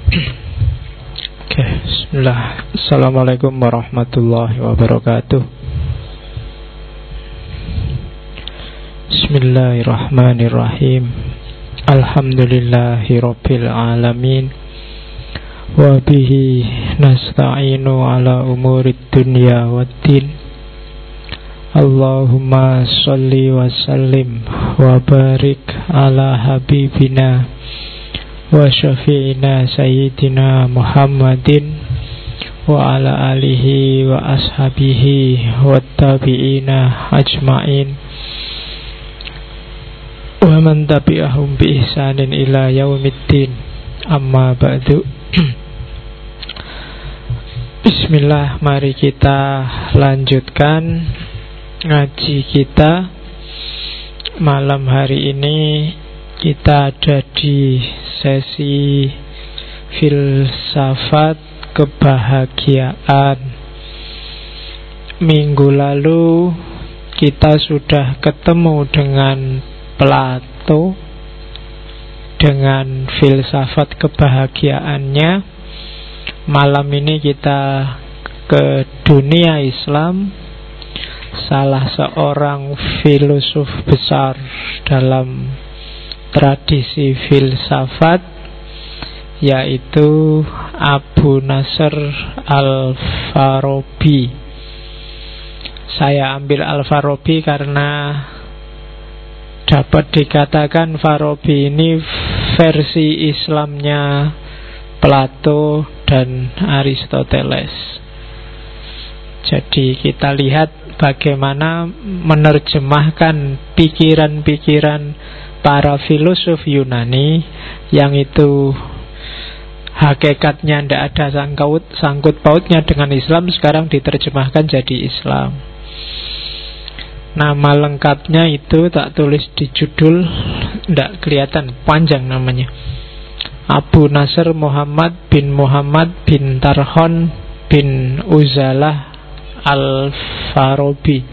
Oke, bismillah. Assalamualaikum warahmatullahi wabarakatuh. Bismillahirrahmanirrahim. Alhamdulillahi rabbil alamin. Wa bihi nasta'inu ala umurid dunya waddin. Allahumma sholli wa sallim wa barik ala habibina wa syafi'ina sayyidina Muhammadin wa ala alihi wa ashabihi wa tabi'ina ajma'in wa man tabi'ahum bi ihsanin ila yaumiddin. Amma ba'du. Bismillah, mari kita lanjutkan ngaji kita. Malam hari ini kita ada di sesi filsafat kebahagiaan. Minggu lalu kita sudah ketemu dengan Plato, dengan filsafat kebahagiaannya. Malam ini kita ke dunia Islam, salah seorang filosof besar dalam tradisi filsafat, yaitu Abu Nasr Al-Farabi. Saya ambil Al-Farabi karena dapat dikatakan Farabi ini versi Islamnya Plato dan Aristoteles. Jadi kita lihat bagaimana menerjemahkan pikiran-pikiran para filosof Yunani yang itu hakikatnya tidak ada sangkut pautnya dengan Islam, sekarang diterjemahkan jadi Islam. Nama lengkapnya itu tak tulis di judul, tidak kelihatan, panjang namanya. Abu Nasr Muhammad bin Tarhon bin Uzalah Al-Farabi.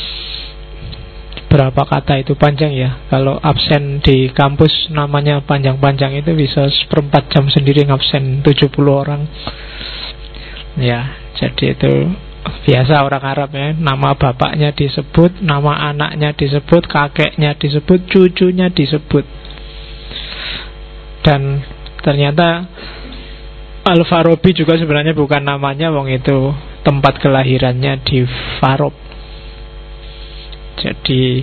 Berapa kata itu, panjang ya. Kalau absen di kampus namanya panjang-panjang itu bisa seperempat jam sendiri ngabsen 70 orang. Ya, jadi itu biasa orang Arab ya. Nama bapaknya disebut, nama anaknya disebut, kakeknya disebut, cucunya disebut. Dan ternyata Al-Farabi juga sebenarnya bukan namanya, wong itu tempat kelahirannya di Farab. Jadi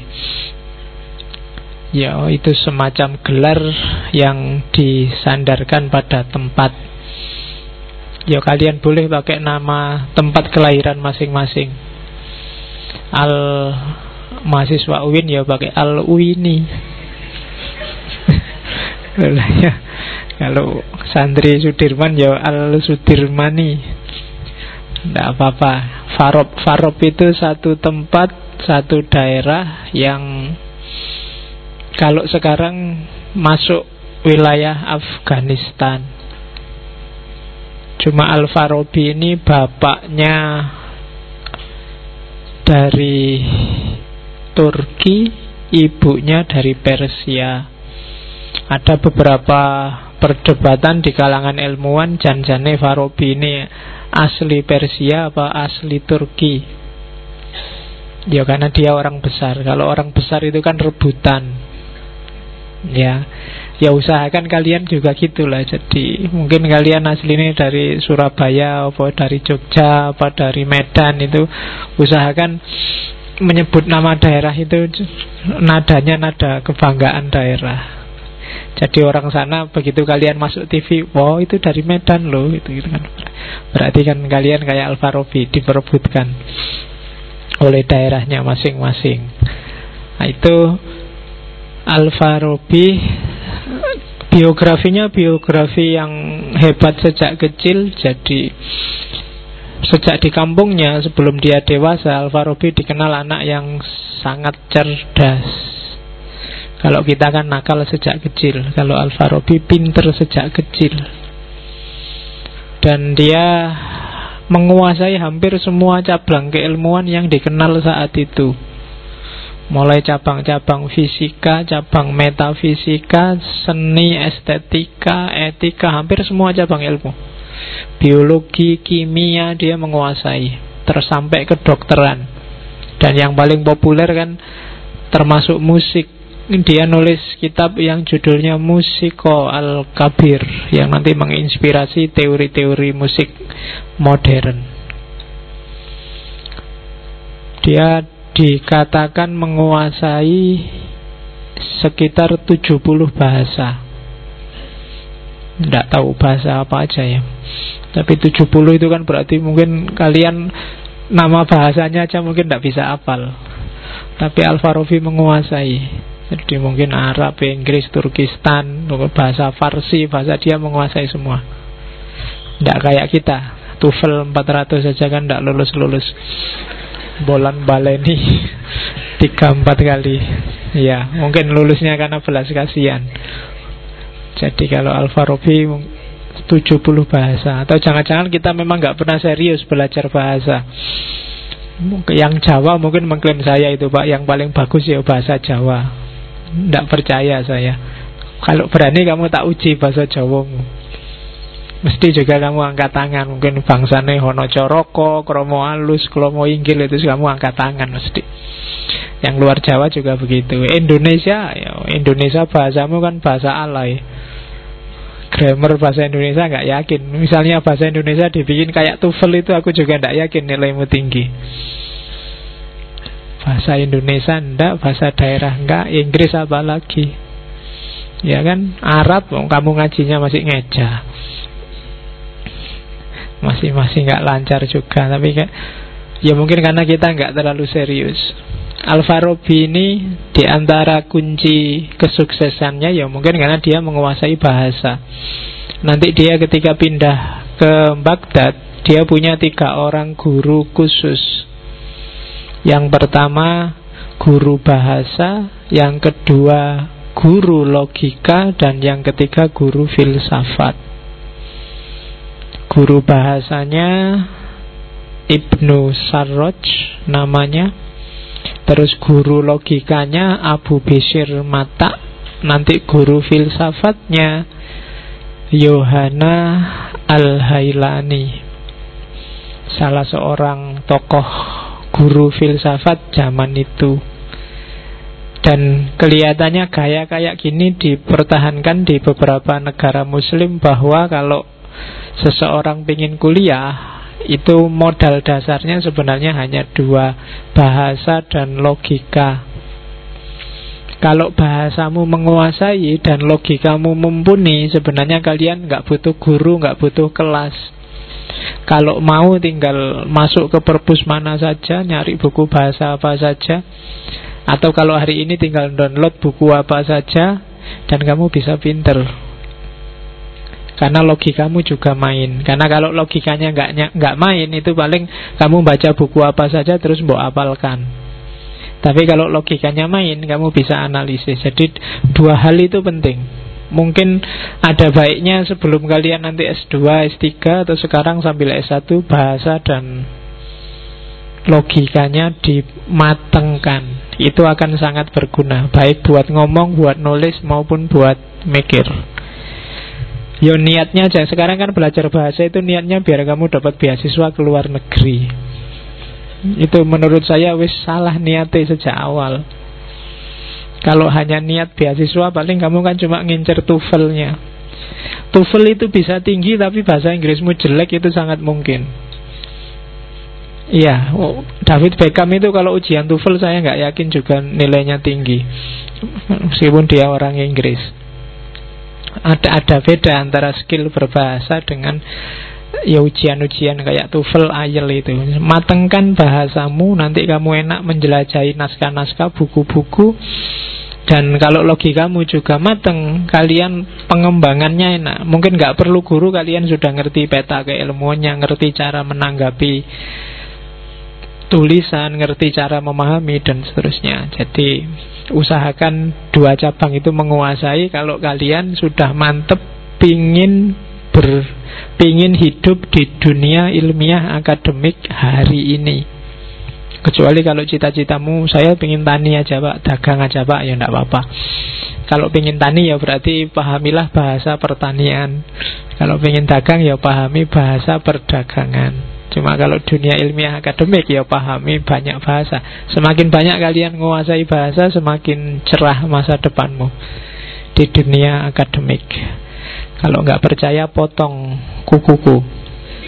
ya itu semacam gelar yang disandarkan pada tempat. Ya kalian boleh pakai nama tempat kelahiran masing-masing. Mahasiswa UIN ya pakai Al-Uini. Kalau santri Sudirman ya Al-Sudirmani. Tidak apa-apa. Farab itu satu tempat, satu daerah yang kalau sekarang masuk wilayah Afghanistan. Cuma Al-Farabi ini bapaknya dari Turki, ibunya dari Persia. Ada beberapa perdebatan di kalangan ilmuwan, janjane Farabi ini asli Persia apa asli Turki. Ya karena dia orang besar. Kalau orang besar itu kan rebutan. Ya usahakan kalian juga gitulah. Jadi mungkin kalian aslinya dari Surabaya, apa dari Jogja, apa dari Medan, itu usahakan menyebut nama daerah itu nadanya nada kebanggaan daerah. Jadi orang sana begitu kalian masuk TV, wow itu dari Medan loh, gitu kan. Berarti kan kalian kayak Al-Farabi, diperebutkan oleh daerahnya masing-masing. Nah itu Al-Farabi. Biografinya biografi yang hebat sejak kecil. Jadi sejak di kampungnya sebelum dia dewasa, Al-Farabi dikenal anak yang sangat cerdas. Kalau kita kan nakal sejak kecil, kalau Al-Farabi pinter sejak kecil. Dan dia menguasai hampir semua cabang keilmuan yang dikenal saat itu. Mulai cabang-cabang fisika, cabang metafisika, seni, estetika, etika, hampir semua cabang ilmu. Biologi, kimia dia menguasai, terus sampai kedokteran. Dan yang paling populer kan termasuk musik. Dia nulis kitab yang judulnya Musiko Al-Kabir, yang nanti menginspirasi teori-teori musik modern. Dia dikatakan menguasai sekitar 70 bahasa. Tidak tahu bahasa apa aja ya. Tapi 70 itu kan berarti mungkin kalian nama bahasanya aja mungkin tidak bisa hafal. Tapi Al-Farabi menguasai. Jadi mungkin Arab, Inggris, Turkistan, bahasa Farsi, bahasa dia menguasai semua. Tidak kayak kita, TOEFL 400 saja kan tidak lulus-lulus. Bolan baleni 3-4 kali. Ya, mungkin lulusnya karena belas kasihan. Jadi kalau Al-Farabi 70 bahasa. Atau jangan-jangan kita memang nggak pernah serius belajar bahasa. Yang Jawa mungkin mengklaim saya itu Pak, yang paling bagus ya bahasa Jawa. Tidak percaya saya. Kalau berani kamu tak uji bahasa Jawamu. Mesti juga kamu angkat tangan. Mungkin bangsane Hono Coroko, Kromo Alus, Kromo Inggil, itu kamu angkat tangan mesti. Yang luar Jawa juga begitu. Indonesia, ya, Indonesia bahasamu kan bahasa alay. Grammar bahasa Indonesia nggak yakin. Misalnya bahasa Indonesia dibikin kayak TOEFL itu aku juga nggak yakin nilaimu tinggi. Bahasa Indonesia enggak, bahasa daerah enggak, Inggris apa lagi? Ya kan, Arab kamu ngajinya masih ngeja. Masih enggak lancar juga, tapi kayak ya mungkin karena kita enggak terlalu serius. Al-Farabi ini di antara kunci kesuksesannya ya mungkin karena dia menguasai bahasa. Nanti dia ketika pindah ke Baghdad, dia punya 3 orang guru khusus. Yang pertama guru bahasa, yang kedua guru logika, dan yang ketiga guru filsafat. Guru bahasanya Ibnu Sarraj namanya. Terus guru logikanya Abu Bishr Mata. Nanti guru filsafatnya Yohana Al-Hailani, salah seorang tokoh guru filsafat zaman itu. Dan kelihatannya gaya kayak gini dipertahankan di beberapa negara muslim, bahwa kalau seseorang ingin kuliah itu modal dasarnya sebenarnya hanya 2, bahasa dan logika. Kalau bahasamu menguasai dan logikamu mumpuni, sebenarnya kalian nggak butuh guru, nggak butuh kelas. Kalau mau tinggal masuk ke perpus mana saja, nyari buku bahasa apa saja. Atau kalau hari ini tinggal download buku apa saja, dan kamu bisa pinter. Karena logikamu juga main. Karena kalau logikanya nggak main, itu paling kamu baca buku apa saja terus mbok hafalkan. Tapi kalau logikanya main, kamu bisa analisis. Jadi 2 hal itu penting. Mungkin ada baiknya sebelum kalian nanti S2, S3, atau sekarang sambil S1, bahasa dan logikanya dimatengkan. Itu akan sangat berguna, baik buat ngomong, buat nulis, maupun buat mikir. Yo niatnya aja, sekarang kan belajar bahasa itu niatnya biar kamu dapat beasiswa ke luar negeri. Itu menurut saya wis salah niatnya sejak awal. Kalau hanya niat beasiswa, paling kamu kan cuma ngincer TOEFL-nya. TOEFL itu bisa tinggi tapi bahasa Inggrismu jelek, itu sangat mungkin. Iya, David Beckham itu kalau ujian TOEFL saya nggak yakin juga nilainya tinggi, meskipun dia orang Inggris. Ada beda antara skill berbahasa dengan ya ujian-ujian kayak TOEFL, IELTS itu. Matengkan bahasamu, nanti kamu enak menjelajahi naskah-naskah, buku-buku. Dan kalau logikamu juga mateng, kalian pengembangannya enak. Mungkin nggak perlu guru, kalian sudah ngerti peta keilmuannya, ngerti cara menanggapi tulisan, ngerti cara memahami, dan seterusnya. Jadi usahakan 2 cabang itu menguasai. Kalau kalian sudah mantep pingin hidup di dunia ilmiah akademik hari ini. Kecuali kalau cita-citamu, saya pengen tani aja Pak, dagang aja Pak, ya enggak apa-apa. Kalau pengen tani ya berarti pahamilah bahasa pertanian. Kalau pengen dagang ya pahami bahasa perdagangan. Cuma kalau dunia ilmiah akademik ya pahami banyak bahasa. Semakin banyak kalian menguasai bahasa, semakin cerah masa depanmu di dunia akademik. Kalau nggak percaya, potong kukuku.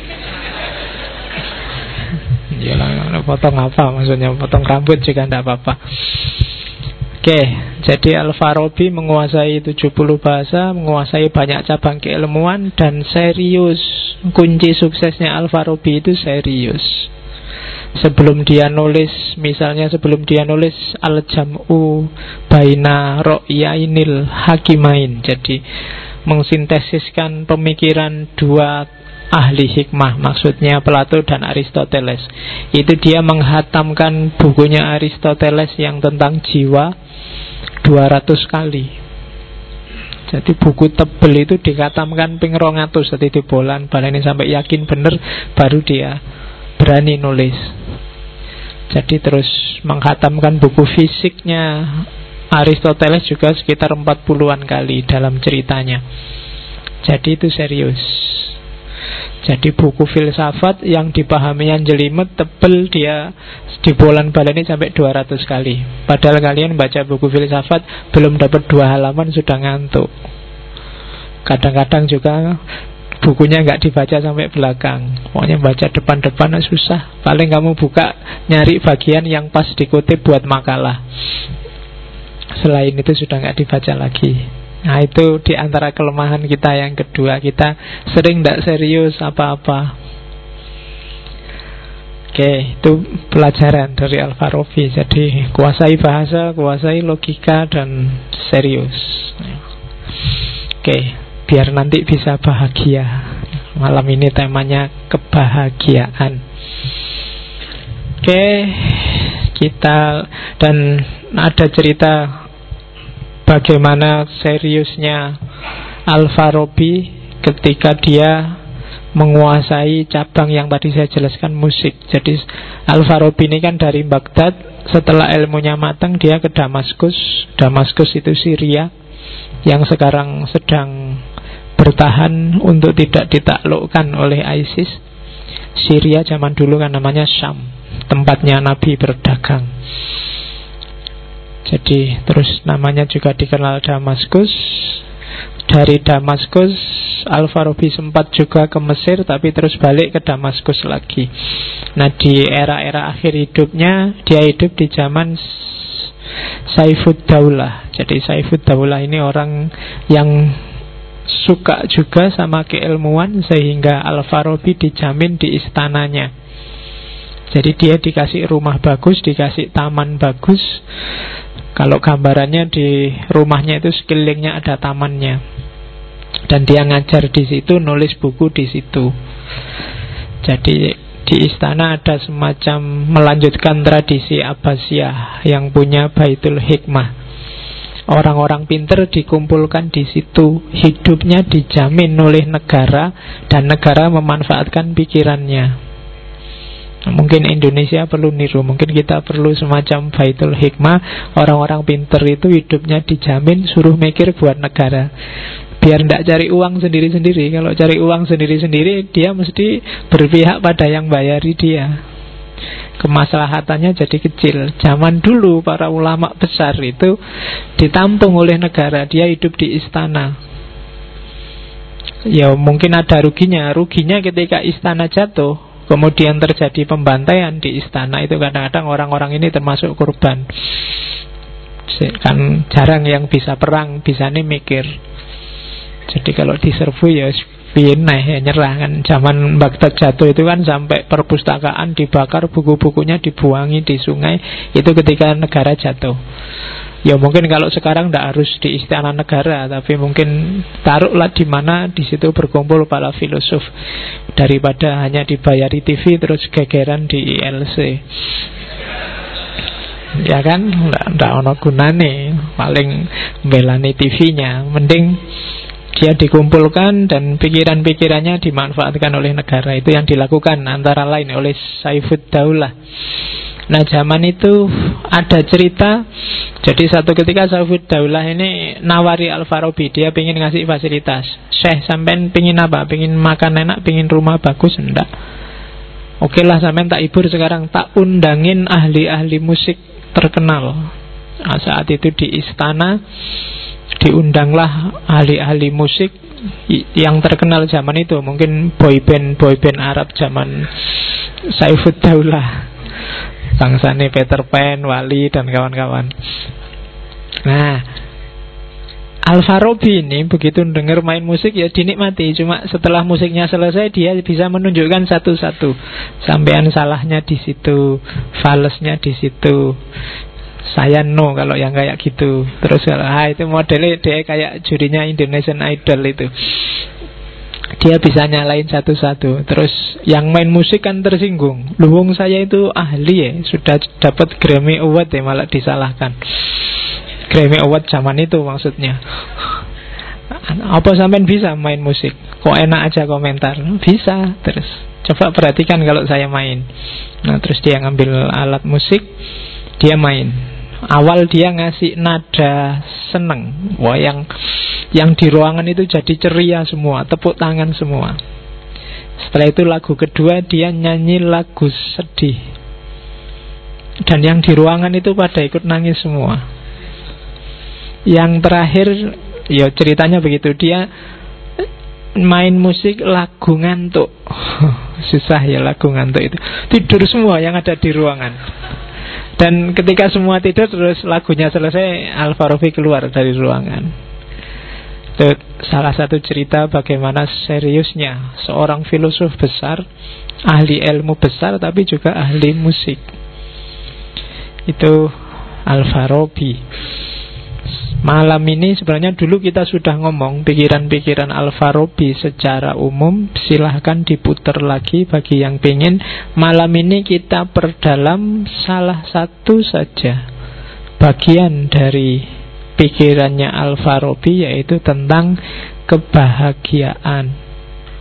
Yalah, potong apa maksudnya? Potong rambut juga tidak apa-apa. Oke, jadi Al-Farabi menguasai 70 bahasa, menguasai banyak cabang keilmuan, dan serius. Kunci suksesnya Al-Farabi itu serius. Sebelum dia nulis, misalnya sebelum dia nulis Al-Jam'u Baina Ra'yainil Hakimain, jadi mensintesiskan pemikiran dua ahli hikmah, maksudnya Plato dan Aristoteles. Itu dia menghatamkan bukunya Aristoteles yang tentang jiwa 200 kali. Jadi buku tebel itu dikhatamkan ping 200, jadi dibolan-baleni sampai yakin bener, baru dia berani nulis. Jadi terus menghatamkan buku fisiknya Aristoteles juga sekitar 40-an kali dalam ceritanya. Jadi itu serius. Jadi buku filsafat yang dipahami yang jelimet, tebel, dia dibolan-baleni sampai 200 kali. Padahal kalian baca buku filsafat belum dapat 2 halaman sudah ngantuk. Kadang-kadang juga bukunya nggak dibaca sampai belakang, pokoknya baca depan-depan susah. Paling kamu buka nyari bagian yang pas dikutip buat makalah. Selain itu sudah nggak dibaca lagi. Nah itu diantara kelemahan kita yang kedua. Kita sering tidak serius apa-apa. Oke, itu pelajaran dari Al-Farabi. Jadi kuasai bahasa, kuasai logika, dan serius. Oke, biar nanti bisa bahagia. Malam ini temanya kebahagiaan. Oke, kita dan ada cerita bagaimana seriusnya Al-Farabi ketika dia menguasai cabang yang tadi saya jelaskan, musik. Jadi Al-Farabi ini kan dari Baghdad, setelah ilmunya matang dia ke Damaskus. Damaskus itu Syria yang sekarang sedang bertahan untuk tidak ditaklukkan oleh ISIS. Syria zaman dulu kan namanya Syam, tempatnya Nabi berdagang. Jadi terus namanya juga dikenal Damaskus. Dari Damaskus Al-Farabi sempat juga ke Mesir, tapi terus balik ke Damaskus lagi. Nah di era-era akhir hidupnya, dia hidup di zaman Saifuddaulah. Jadi Saifuddaulah ini orang yang suka juga sama keilmuan, sehingga Al-Farabi dijamin di istananya. Jadi dia dikasih rumah bagus, dikasih taman bagus. Kalau gambarannya di rumahnya itu sekelilingnya ada tamannya, dan dia ngajar di situ, nulis buku di situ. Jadi di istana ada semacam melanjutkan tradisi Abbasiyah yang punya Baitul Hikmah. Orang-orang pinter dikumpulkan di situ, hidupnya dijamin oleh negara, dan negara memanfaatkan pikirannya. Mungkin Indonesia perlu niru, mungkin kita perlu semacam Baitul Hikmah. Orang-orang pinter itu hidupnya dijamin, suruh mikir buat negara, biar tidak cari uang sendiri-sendiri. Kalau cari uang sendiri-sendiri, dia mesti berpihak pada yang bayari dia. Kemaslahatannya jadi kecil. Zaman dulu para ulama besar itu ditampung oleh negara, dia hidup di istana. Ya mungkin ada ruginya. Ruginya ketika istana jatuh, kemudian terjadi pembantaian di istana, itu kadang-kadang orang-orang ini termasuk korban. Kan jarang yang bisa perang, bisa nih mikir. Jadi kalau diserbu ya pineh, nyerah kan. Zaman Baghdad jatuh itu kan sampai perpustakaan dibakar, buku-bukunya dibuangi di sungai. Itu ketika negara jatuh. Ya mungkin kalau sekarang tidak harus di istana negara, tapi mungkin taruhlah di mana, di situ berkumpul para filosof, daripada hanya dibayari TV terus gegeran di ILC. Ya kan, ndak ono gunane, paling belani TV-nya. Mending dia dikumpulkan dan pikiran-pikirannya dimanfaatkan oleh negara. Itu yang dilakukan antara lain oleh Saifuddaulah. Nah zaman itu ada cerita. Jadi satu ketika Saifud Daulah ini nawari Al-Farabi, dia pengen ngasih fasilitas. Syekh, sampean pengen apa? Pengen makan enak, pengen rumah bagus? Enggak. Oke lah, sampean tak hibur sekarang, tak undangin ahli-ahli musik terkenal. Nah, saat itu di istana diundanglah ahli-ahli musik yang terkenal zaman itu. Mungkin boyband Arab zaman Saifud Daulah, bangsane Peter Pan, Wali dan kawan-kawan. Nah, Al-Farabi ini begitu dengar main musik ya dinikmati. Cuma setelah musiknya selesai dia bisa menunjukkan satu-satu. Sampean salahnya di situ, falesnya di situ. Saya no kalau yang kayak gitu. Terus itu modelnya dia kayak jurinya Indonesian Idol itu. Dia bisa nyalain satu-satu. Terus yang main musik kan tersinggung. Luwung saya itu ahli ya, sudah dapat Grammy Award ya, malah disalahkan. Grammy Award zaman itu maksudnya. Apa sampean bisa main musik? Kok enak aja komentar? Bisa. Terus coba perhatikan kalau saya main. Nah terus dia ngambil alat musik, dia main. Awal dia ngasih nada seneng. Wah, yang di ruangan itu jadi ceria semua, tepuk tangan semua. Setelah itu lagu kedua dia nyanyi lagu sedih, dan yang di ruangan itu pada ikut nangis semua. Yang terakhir, ya ceritanya begitu, dia main musik lagu ngantuk. Susah ya lagu ngantuk itu. Tidur semua yang ada di ruangan. Dan ketika semua tidur, terus lagunya selesai, Al-Farabi keluar dari ruangan. Itu salah satu cerita bagaimana seriusnya seorang filosof besar, ahli ilmu besar, tapi juga ahli musik. Itu Al-Farabi. Malam ini sebenarnya dulu kita sudah ngomong pikiran-pikiran Al-Farabi secara umum. Silahkan diputar lagi bagi yang pengen. Malam ini kita perdalam salah satu saja bagian dari pikirannya Al-Farabi, yaitu tentang kebahagiaan.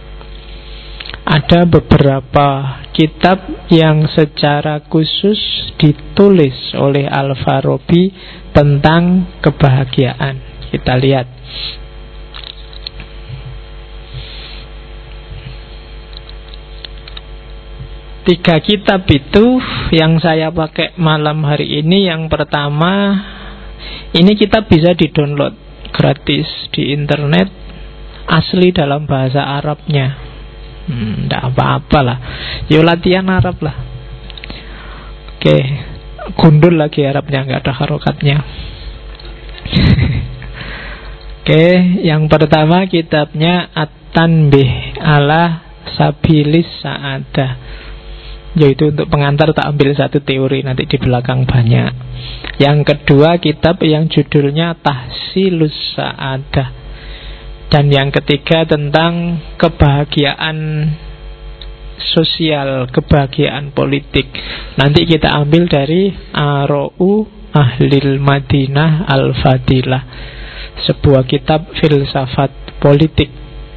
Ada beberapa kitab yang secara khusus ditulis oleh Al-Farabi tentang kebahagiaan. Kita lihat. Tiga kitab itu yang saya pakai malam hari ini. Yang pertama, ini kitab bisa di-download gratis di internet, asli dalam bahasa Arabnya. Nggak apa-apa lah, yo latihan Arab lah. Oke, gundul lagi Arabnya, nggak ada harokatnya. Oke, yang pertama kitabnya At-Tanbih ala Sabilis Sa'adah, yaitu untuk pengantar, tak ambil satu teori, nanti di belakang banyak. Yang kedua kitab yang judulnya Tahsilus Sa'adah. Dan yang ketiga tentang kebahagiaan sosial, kebahagiaan politik. Nanti kita ambil dari Ara'u Ahlil Madinah Al-Fadilah, sebuah kitab filsafat politik.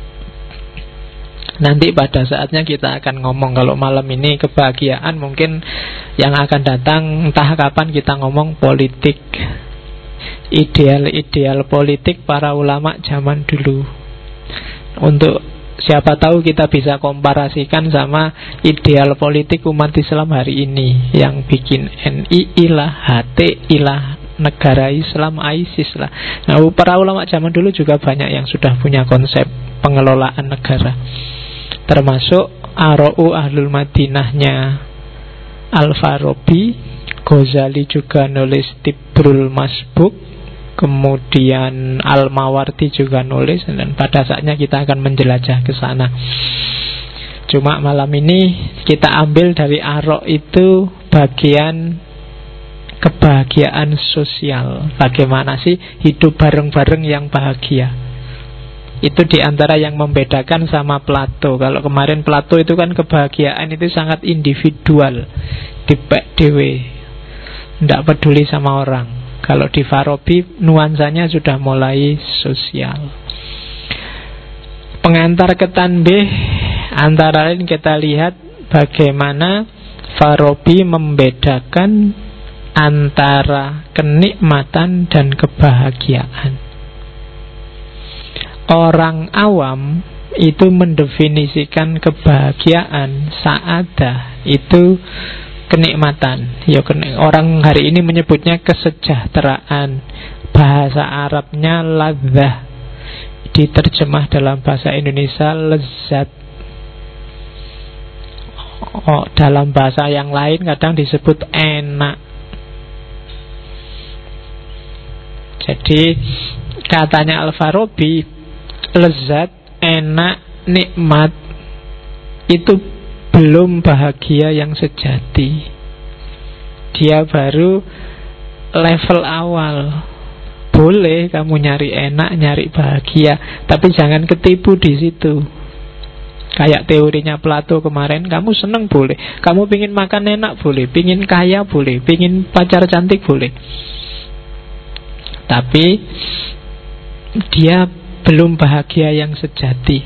Nanti pada saatnya kita akan ngomong. Kalau malam ini kebahagiaan, mungkin yang akan datang entah kapan kita ngomong politik, ideal-ideal politik para ulama zaman dulu. Untuk siapa tahu kita bisa komparasikan sama ideal politik umat Islam hari ini. Yang bikin NII lah, HTI lah, negara Islam, ISIS lah. Nah, para ulama zaman dulu juga banyak yang sudah punya konsep pengelolaan negara, termasuk Ara'u Ahlul Madinahnya Al-Farabi. Ghazali juga nulis Tibrul Masbuk. Kemudian Al-Mawardi juga nulis. Dan pada saatnya kita akan menjelajah ke sana. Cuma malam ini kita ambil dari Ara' itu bagian kebahagiaan sosial. Bagaimana sih hidup bareng-bareng yang bahagia. Itu diantara yang membedakan sama Plato. Kalau kemarin Plato itu kan kebahagiaan itu sangat individual, dipek dewe, tidak peduli sama orang. Kalau di Farabi nuansanya sudah mulai sosial. Pengantar ke Tanbih, antara lain kita lihat bagaimana Al-Farabi membedakan antara kenikmatan dan kebahagiaan. Orang awam itu mendefinisikan kebahagiaan, sa'adah, itu kenikmatan. Ya, orang hari ini menyebutnya kesejahteraan. Bahasa Arabnya ladzah, diterjemah dalam bahasa Indonesia lezat. Dalam bahasa yang lain kadang disebut enak. Jadi katanya Al-Farabi, lezat, enak, nikmat itu belum bahagia yang sejati. Dia baru level awal. Boleh kamu nyari enak, nyari bahagia, tapi jangan ketipu di situ. Kayak teorinya Plato kemarin, kamu seneng boleh, kamu pingin makan enak boleh, pingin kaya boleh, pingin pacar cantik boleh, tapi dia belum bahagia yang sejati.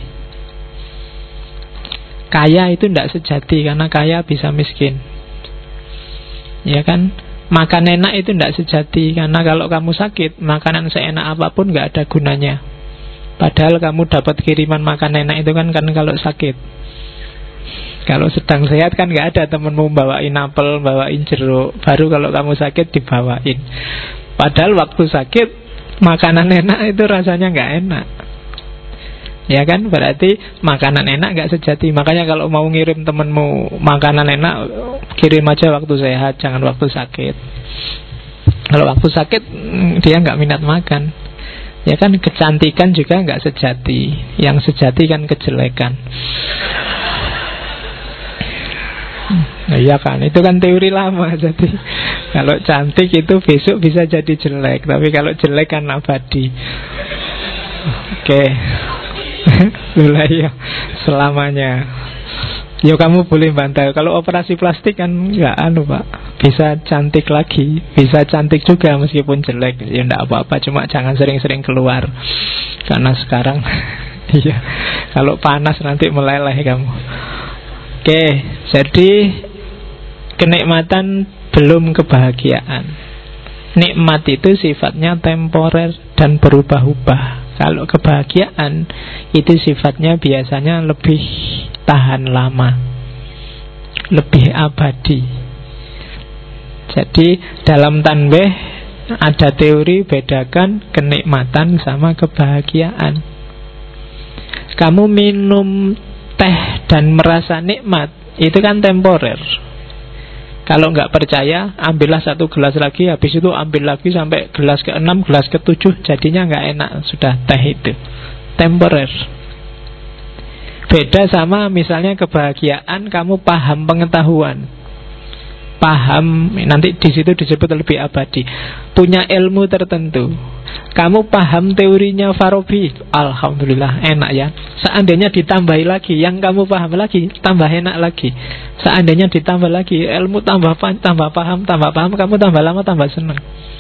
Kaya itu tidak sejati, karena kaya bisa miskin, ya kan? Makan enak itu tidak sejati, karena kalau kamu sakit, makanan seenak apapun nggak ada gunanya. Padahal kamu dapat kiriman makan enak itu kan kalau sakit. Kalau sedang sehat kan nggak ada temenmu bawain apel, bawain jeruk. Baru kalau kamu sakit dibawain. Padahal waktu sakit makanan enak itu rasanya nggak enak. Ya kan, berarti makanan enak nggak sejati. Makanya kalau mau ngirim temenmu makanan enak, kirim aja waktu sehat, jangan waktu sakit. Kalau waktu sakit dia nggak minat makan. Ya kan, kecantikan juga nggak sejati. Yang sejati kan kejelekan. Nah, iya kan, itu kan teori lama. Jadi kalau cantik itu besok bisa jadi jelek, tapi kalau jelek kan abadi. Oke. Loh ya, selamanya. Ya kamu boleh bantah. Kalau operasi plastik kan nggak Pak, bisa cantik lagi, bisa cantik juga meskipun jelek. Ya enggak apa-apa, cuma jangan sering-sering keluar. Karena sekarang iya, kalau panas nanti meleleh kamu. Oke, jadi kenikmatan belum kebahagiaan. Nikmat itu sifatnya temporer dan berubah-ubah. Kalau kebahagiaan itu sifatnya biasanya lebih tahan lama, lebih abadi. Jadi dalam tanbih ada teori bedakan kenikmatan sama kebahagiaan. Kamu minum teh dan merasa nikmat, itu kan temporer. Kalau nggak percaya, ambillah 1 gelas lagi, habis itu ambil lagi sampai gelas ke-6, gelas ke-7, jadinya nggak enak sudah teh itu. Temporer. Beda sama misalnya kebahagiaan, kamu paham pengetahuan, paham, nanti di situ disebut lebih abadi, punya ilmu tertentu. Kamu paham teorinya Farabi, alhamdulillah enak ya. Seandainya ditambahi lagi, yang kamu paham lagi, tambah enak lagi. Seandainya ditambah lagi, ilmu tambah paham, kamu tambah lama tambah senang.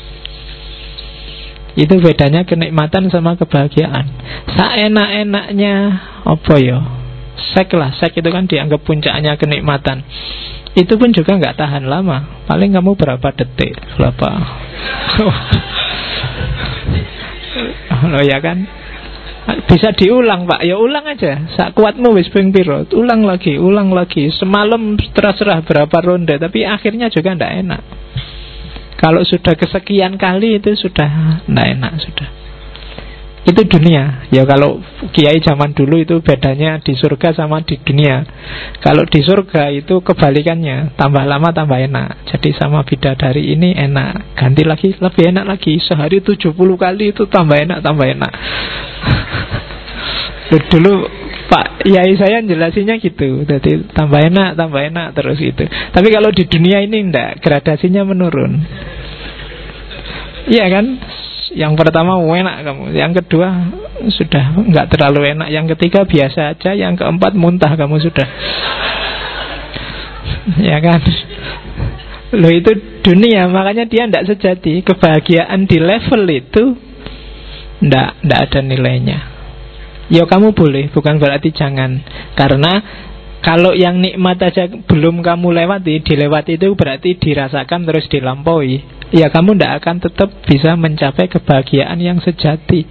Itu bedanya kenikmatan sama kebahagiaan. Seenak-enaknya apa ya? Seks lah, seks itu kan dianggap puncaknya kenikmatan. Itu pun juga nggak tahan lama. Paling kamu berapa detik, berapa? Oh ya kan, bisa diulang Pak, ya ulang aja. Sakuatmu wis ping piro, ulang lagi. Semalam terserah berapa ronde, tapi akhirnya juga ndak enak. Kalau sudah kesekian kali itu sudah ndak enak sudah. Itu dunia. Ya kalau kiai zaman dulu itu bedanya di surga sama di dunia. Kalau di surga itu kebalikannya, tambah lama tambah enak. Jadi sama bidadari ini enak, ganti lagi lebih enak lagi. Sehari 70 kali itu tambah enak. Dulu Pak Yai saya jelasinnya gitu. Jadi tambah enak terus itu. Tapi kalau di dunia ini enggak, gradasinya menurun. Iya kan? Yang pertama enak kamu, yang kedua sudah nggak terlalu enak, yang ketiga biasa aja, yang keempat muntah kamu sudah. Ya kan? Loh itu dunia, makanya dia tidak sejati. Kebahagiaan di level itu tidak ada nilainya. Ya kamu boleh, bukan berarti jangan. Karena Kalau yang nikmat aja belum kamu lewati, dilewati itu berarti dirasakan terus dilampaui. Ya kamu tidak akan tetap bisa mencapai kebahagiaan yang sejati.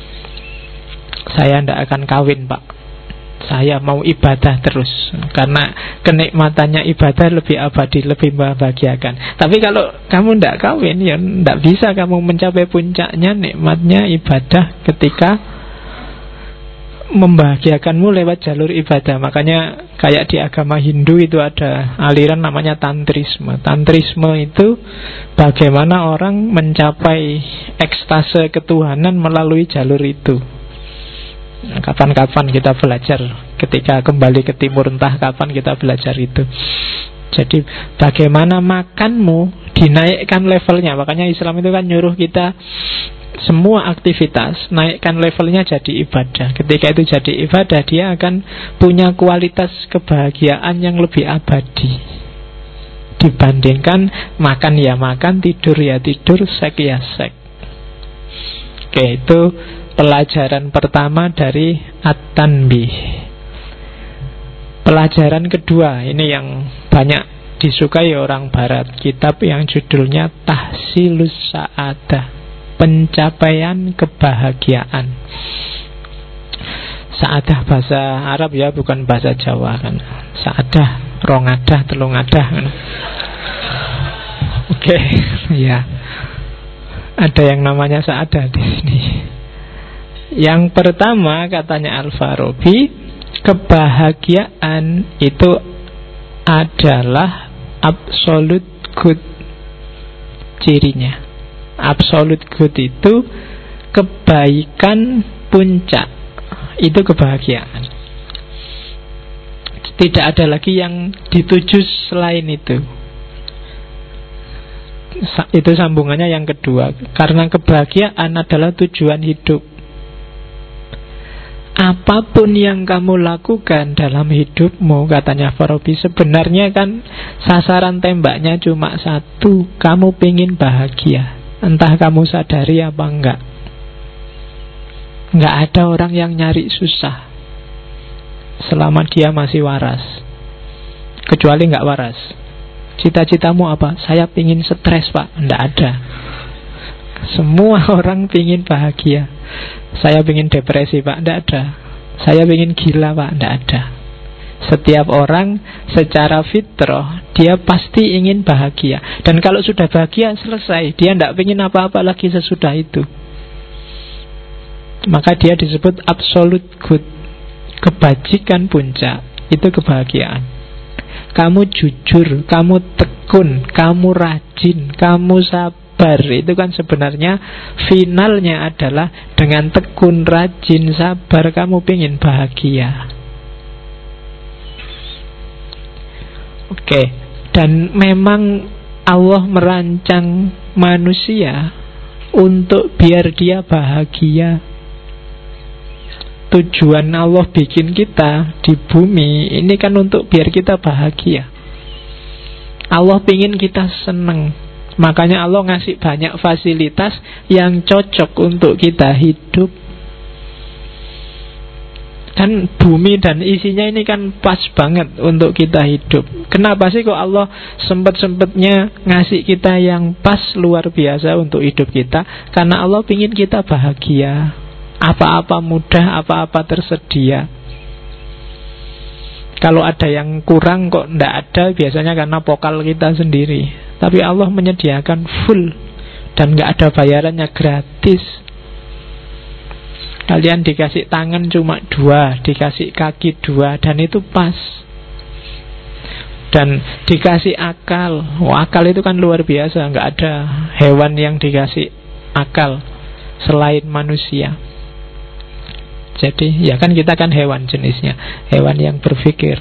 Saya tidak akan kawin, Pak. Saya mau ibadah terus. Karena kenikmatannya ibadah lebih abadi, lebih membahagiakan. Tapi kalau kamu tidak kawin, ya tidak bisa kamu mencapai puncaknya nikmatnya ibadah ketika membahagiakanmu lewat jalur ibadah. Makanya kayak di agama Hindu itu ada aliran namanya tantrisme. Tantrisme itu bagaimana orang mencapai ekstase ketuhanan melalui jalur itu. Nah, kapan-kapan kita belajar, ketika kembali ke Timur Entah kapan kita belajar itu. Jadi bagaimana makanmu dinaikkan levelnya. Makanya Islam itu kan nyuruh kita semua aktivitas naikkan levelnya jadi ibadah. Ketika itu jadi ibadah, dia akan punya kualitas kebahagiaan yang lebih abadi dibandingkan makan ya makan, tidur ya tidur, seks ya seks. Oke, itu pelajaran pertama dari At-Tanbih. Pelajaran kedua, ini yang banyak disukai orang Barat, kitab yang judulnya Tahsilus Sa'adah, pencapaian kebahagiaan. Sa'adah bahasa Arab ya, bukan bahasa Jawa kan. Sa'adah, rongadah, telungadah kan. Oke, ya. Ada yang namanya Sa'adah di sini. Yang pertama katanya Al-Farabi, kebahagiaan itu adalah absolute good cirinya. Absolute good itu kebaikan puncak. Itu kebahagiaan. Tidak ada lagi yang dituju selain itu. Itu sambungannya yang kedua. Karena kebahagiaan adalah tujuan hidup. Apapun yang kamu lakukan dalam hidupmu, katanya Farabi, sebenarnya kan sasaran tembaknya cuma satu. Kamu pengen bahagia, entah kamu sadari apa enggak. Enggak ada orang yang nyari susah selama dia masih waras. Kecuali enggak waras. Cita-citamu apa? Saya pengen stres, Pak. Enggak ada. Semua orang pengen bahagia. Saya pengen depresi, Pak. Enggak ada. Saya pengen gila, Pak. Enggak ada. Setiap orang secara fitrah dia pasti ingin bahagia. Dan kalau sudah bahagia selesai, dia tidak ingin apa-apa lagi sesudah itu. Maka dia disebut absolute good. Kebajikan puncak itu kebahagiaan. Kamu jujur, kamu tekun, kamu rajin, kamu sabar. Itu kan sebenarnya finalnya adalah dengan tekun, rajin, sabar kamu ingin bahagia. Oke, dan memang Allah merancang manusia untuk biar dia bahagia. Tujuan Allah bikin kita di bumi ini kan untuk biar kita bahagia. Allah pingin kita senang. Makanya Allah ngasih banyak fasilitas yang cocok untuk kita hidup. Dan bumi dan isinya ini kan pas banget untuk kita hidup. Kenapa sih kok Allah sempet-sempetnya ngasih kita yang pas luar biasa untuk hidup kita? Karena Allah pingin kita bahagia. Apa-apa mudah, apa-apa tersedia. Kalau ada yang kurang kok tidak ada, biasanya karena pokal kita sendiri. Tapi Allah menyediakan full dan nggak ada bayarannya, gratis. Kalian dikasih tangan cuma 2, dikasih kaki 2, dan itu pas. Dan dikasih akal. Akal itu kan luar biasa. Nggak ada hewan yang dikasih akal selain manusia. Jadi ya kan kita kan hewan jenisnya, hewan yang berpikir.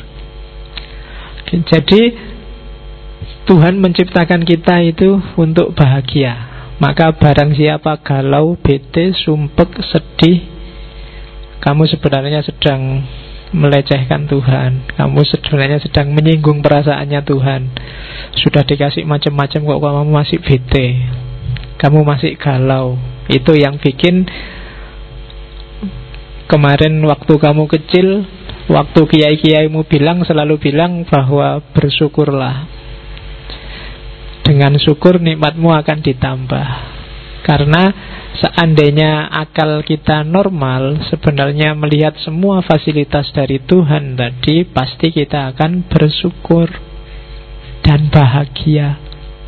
Jadi Tuhan menciptakan kita itu untuk bahagia. Maka barang siapa galau, bete, sumpek, sedih, kamu sebenarnya sedang melecehkan Tuhan. Kamu sebenarnya sedang menyinggung perasaannya Tuhan. Sudah dikasih macam-macam kok kamu masih bete, kamu masih galau. Itu yang bikin kemarin waktu kamu kecil Waktu kiai-kiaimu selalu bilang bahwa bersyukurlah. Dengan syukur nikmatmu akan ditambah. Karena seandainya akal kita normal, sebenarnya melihat semua fasilitas dari Tuhan tadi, pasti kita akan bersyukur dan bahagia.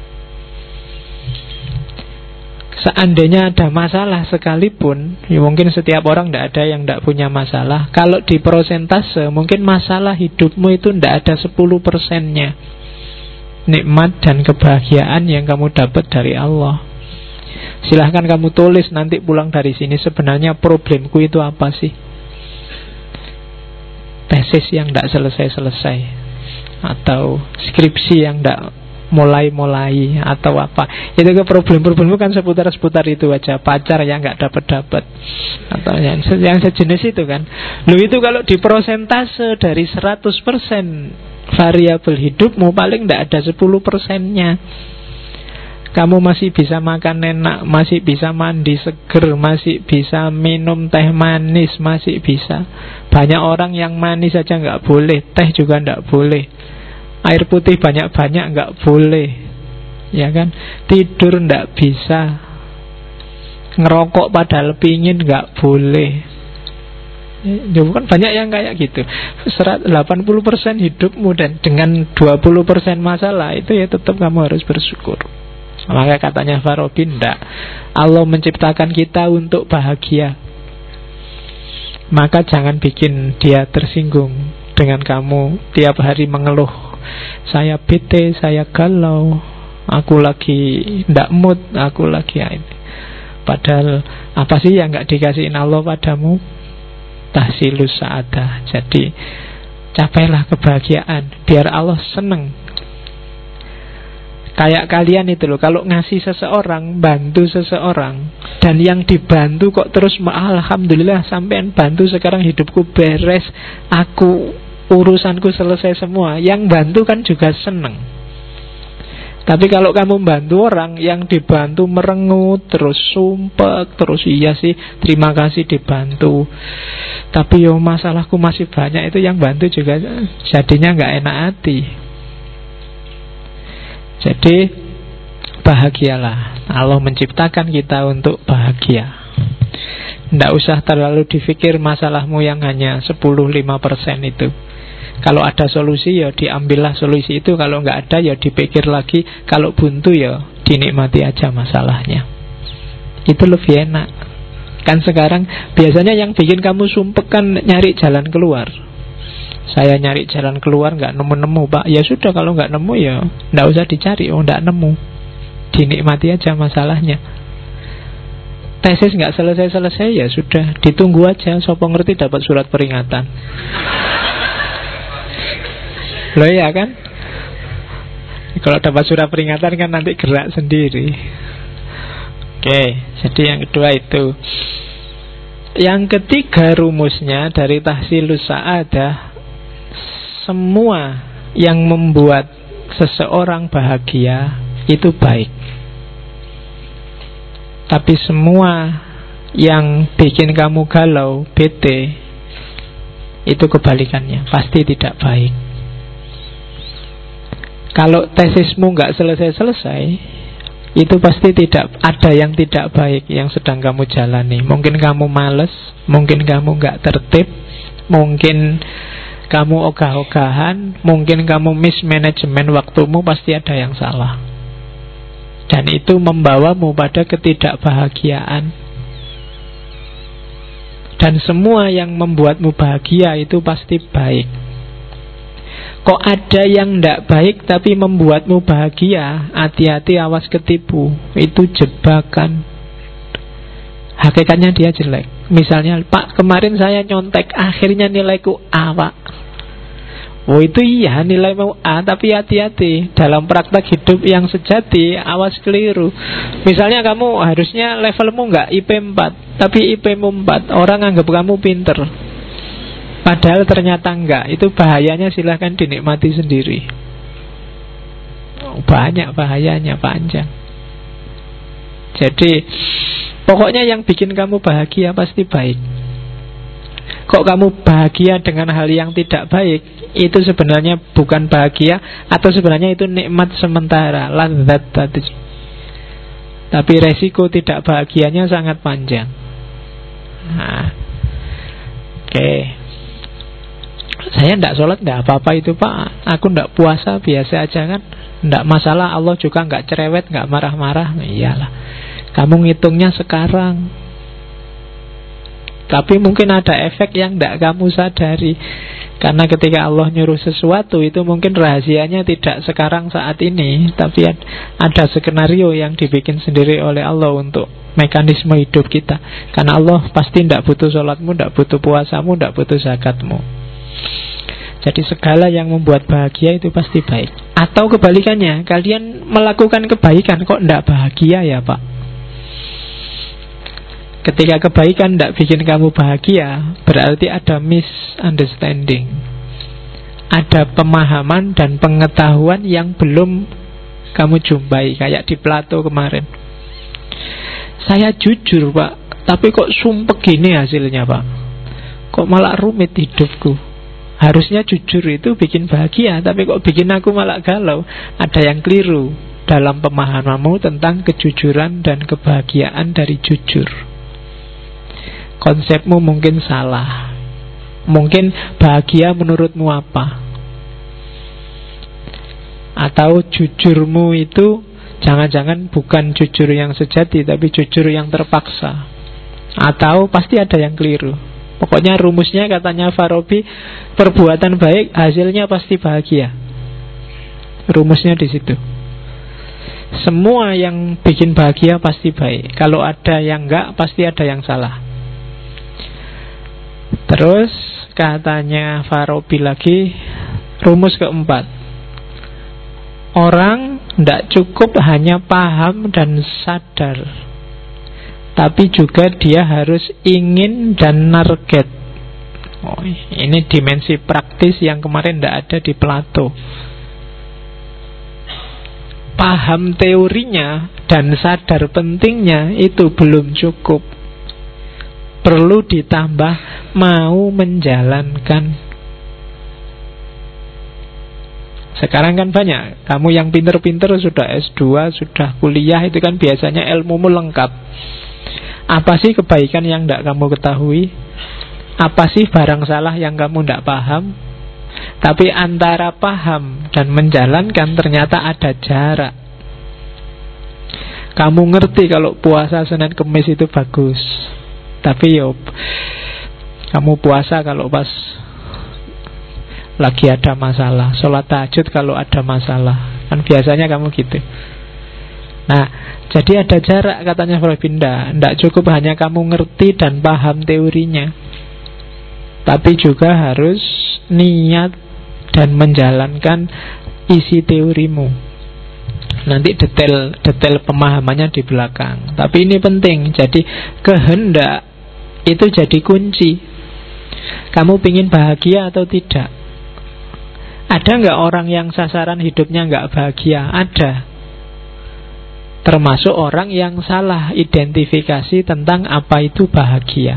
Seandainya ada masalah sekalipun, ya mungkin setiap orang tidak ada yang tidak punya masalah. Kalau di persentase, mungkin masalah hidupmu itu tidak ada 10%-nya nikmat dan kebahagiaan yang kamu dapat dari Allah. Silahkan kamu tulis nanti pulang dari sini, sebenarnya problemku itu apa sih? Tesis yang tidak selesai-selesai, atau skripsi yang tidak mulai-mulai, atau apa. Itu ke problem-problemmu kan seputar-seputar itu aja. Pacar yang nggak dapat-dapat, atau yang sejenis itu kan. Loh, itu kalau di persentase dari 100% variabel hidupmu, paling tidak ada 10%-nya. Kamu masih bisa makan enak, masih bisa mandi seger, masih bisa minum teh manis, masih bisa. Banyak orang yang manis saja nggak boleh, teh juga nggak boleh, air putih banyak-banyak nggak boleh, ya kan? Tidur nggak bisa, ngerokok padahal pingin nggak boleh. Ya, bukan banyak yang kayak gitu. 80% hidupmu dan dengan 20% masalah, itu ya tetap kamu harus bersyukur. Maka katanya Farabi, enggak, Allah menciptakan kita untuk bahagia. Maka jangan bikin dia tersinggung dengan kamu tiap hari mengeluh, saya bete, saya galau, aku lagi ndak mood, aku lagi ini. Padahal apa sih yang nggak dikasihin Allah padamu? Tahsilus sa'adah. Jadi capailah kebahagiaan biar Allah seneng. Kayak kalian itu loh, kalau ngasih seseorang, bantu seseorang, dan yang dibantu kok terus alhamdulillah sampean bantu sekarang hidupku beres, aku urusanku selesai semua, yang bantu kan juga seneng. Tapi kalau kamu bantu orang, yang dibantu merengut, terus sumpek, terus iya sih terima kasih dibantu, tapi yo masalahku masih banyak, itu yang bantu juga jadinya nggak enak hati. Jadi bahagialah. Allah menciptakan kita untuk bahagia. Tidak usah terlalu dipikir masalahmu yang hanya 10-5% itu. Kalau ada solusi ya diambillah solusi itu. Kalau nggak ada ya dipikir lagi. Kalau buntu ya dinikmati aja masalahnya. Itu lebih enak. Kan sekarang biasanya yang bikin kamu sumpek kan nyari jalan keluar. Saya nyari jalan keluar nggak nemu-nemu, Pak. Ya sudah, kalau nggak nemu ya nggak usah dicari. Oh, nggak nemu, dinikmati aja masalahnya. Tesis nggak selesai-selesai, ya sudah, ditunggu aja. Sopo ngerti dapat surat peringatan. Loh ya kan? Kalau dapat surat peringatan kan nanti gerak sendiri. Oke, jadi yang kedua itu. Yang ketiga rumusnya dari tahsilus sa'adah, semua yang membuat seseorang bahagia itu baik. Tapi semua yang bikin kamu galau, bete, itu kebalikannya, pasti tidak baik. Kalau tesismu nggak selesai-selesai, itu pasti tidak ada yang tidak baik yang sedang kamu jalani. Mungkin kamu malas, mungkin kamu nggak tertib, mungkin kamu ogah-ogahan, mungkin kamu mismanajemen waktumu, pasti ada yang salah. Dan itu membawamu pada ketidakbahagiaan. Dan semua yang membuatmu bahagia itu pasti baik. Kok ada yang tidak baik tapi membuatmu bahagia, hati-hati, awas ketipu. Itu jebakan. Hakikatnya dia jelek. Misalnya, Pak, kemarin saya nyontek, akhirnya nilaiku A, Pak. Oh, itu iya, nilai mau A, tapi hati-hati. Dalam praktek hidup yang sejati, awas keliru. Misalnya kamu harusnya levelmu nggak IP 4, tapi IP-mu 4. Orang anggap kamu pinter, padahal ternyata enggak. Itu bahayanya, silahkan dinikmati sendiri. Banyak bahayanya, panjang. Jadi pokoknya yang bikin kamu bahagia pasti baik. kok kamu bahagia dengan hal yang tidak baik, itu sebenarnya bukan bahagia, atau sebenarnya itu nikmat sementara, ladzat tadi. Tapi resiko tidak bahagianya sangat panjang. Nah, oke. Saya tidak sholat, tidak apa-apa itu Pak. Aku tidak puasa, biasa aja kan. Tidak masalah, Allah juga nggak cerewet, nggak marah-marah. Iyalah, kamu ngitungnya sekarang. Tapi mungkin ada efek yang tidak kamu sadari. Karena ketika Allah nyuruh sesuatu, itu mungkin rahasianya tidak sekarang saat ini, tapi ada skenario yang dibikin sendiri oleh Allah untuk mekanisme hidup kita. Karena Allah pasti tidak butuh sholatmu, tidak butuh puasamu, tidak butuh zakatmu. Jadi segala yang membuat bahagia itu pasti baik. Atau kebalikannya, kalian melakukan kebaikan kok tidak bahagia ya Pak? Ketika kebaikan tidak bikin kamu bahagia, berarti ada misunderstanding, ada pemahaman dan pengetahuan yang belum kamu jumpai. Kayak di Plato kemarin, saya jujur Pak, tapi kok sumpek gini hasilnya Pak. Kok malah rumit hidupku. Harusnya jujur itu bikin bahagia, tapi kok bikin aku malah galau. Ada yang keliru dalam pemahamanmu tentang kejujuran dan kebahagiaan dari jujur. Konsepmu mungkin salah. Mungkin bahagia menurutmu apa? Atau jujurmu itu jangan-jangan bukan jujur yang sejati, tapi jujur yang terpaksa. Atau pasti ada yang keliru. Pokoknya rumusnya katanya Farabi, perbuatan baik hasilnya pasti bahagia. Rumusnya di situ. Semua yang bikin bahagia pasti baik. Kalau ada yang enggak, pasti ada yang salah. Terus katanya Farabi lagi, rumus keempat, orang tidak cukup hanya paham dan sadar, tapi juga dia harus ingin dan target. Ini dimensi praktis yang kemarin tidak ada di Plato. Paham teorinya dan sadar pentingnya itu belum cukup. Perlu ditambah mau menjalankan. Sekarang kan banyak, kamu yang pinter-pinter sudah S2, sudah kuliah, itu kan biasanya ilmumu lengkap. Apa sih kebaikan yang tidak kamu ketahui? Apa sih barang salah yang kamu tidak paham? Tapi antara paham dan menjalankan ternyata ada jarak. Kamu ngerti kalau puasa Senin Kemis itu bagus, tapi yo kamu puasa kalau pas lagi ada masalah, sholat tahajud kalau ada masalah. Kan biasanya kamu gitu. Nah, jadi ada jarak katanya Frobinda. Tidak cukup hanya kamu ngerti dan paham teorinya, tapi juga harus niat dan menjalankan isi teorimu. Nanti detail pemahamannya di belakang. Tapi ini penting. Jadi kehendak itu jadi kunci. Kamu pingin bahagia atau tidak? Ada nggak orang yang sasaran hidupnya nggak bahagia? Ada. Termasuk orang yang salah identifikasi tentang apa itu bahagia.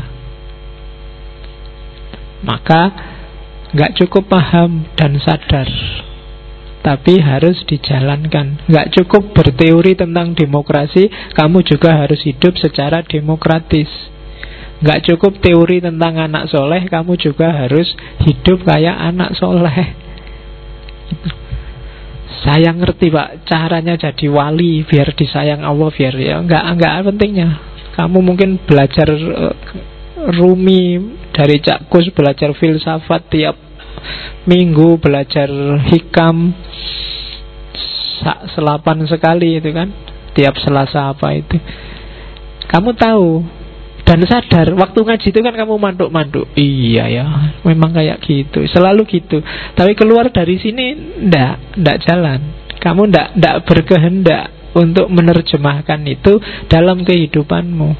Maka nggak cukup paham dan sadar, tapi harus dijalankan. Nggak cukup berteori tentang demokrasi, kamu juga harus hidup secara demokratis. Nggak cukup teori tentang anak soleh, kamu juga harus hidup kayak anak soleh. Saya ngerti Pak, caranya jadi wali biar disayang Allah, biar ya nggak pentingnya. Kamu mungkin belajar Rumi dari Cak Kus, belajar filsafat tiap minggu, belajar hikam selapan sekali itu kan, tiap Selasa apa itu. Kamu tahu dan sadar, waktu ngaji itu kan kamu manduk-manduk. Iya ya, memang kayak gitu, selalu gitu. Tapi keluar dari sini ndak jalan. Kamu ndak berkehendak untuk menerjemahkan itu dalam kehidupanmu.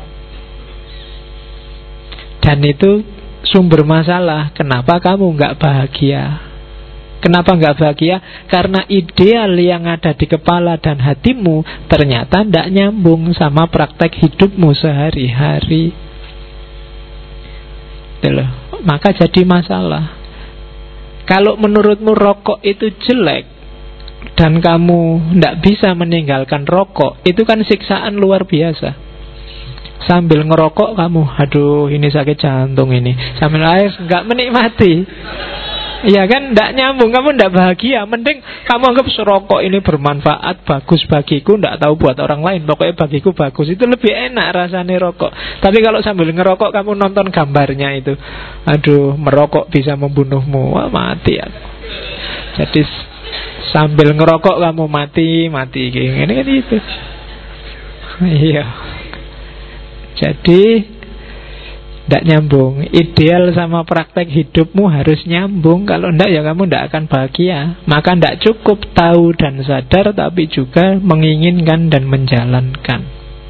Dan itu sumber masalah. Kenapa kamu nggak bahagia? Kenapa nggak bahagia? Karena ideal yang ada di kepala dan hatimu ternyata tidak nyambung sama praktek hidupmu sehari-hari. maka jadi masalah. Kalau menurutmu rokok itu jelek dan kamu tidak bisa meninggalkan rokok, itu kan siksaan luar biasa. Sambil ngerokok kamu, aduh ini sakit jantung ini, sambil air nggak menikmati. Iya kan, tidak nyambung, kamu tidak bahagia. Mending kamu anggap serokok ini bermanfaat, bagus bagiku, tidak tahu buat orang lain, pokoknya bagiku bagus. Itu lebih enak rasanya rokok. Tapi kalau sambil ngerokok kamu nonton gambarnya itu, aduh merokok bisa membunuhmu, wah mati ya. Jadi sambil ngerokok kamu mati ini kan itu. Iya. Jadi tidak nyambung. Ideal sama praktek hidupmu harus nyambung. Kalau tidak ya kamu tidak akan bahagia. Maka tidak cukup tahu dan sadar, tapi juga menginginkan dan menjalankan.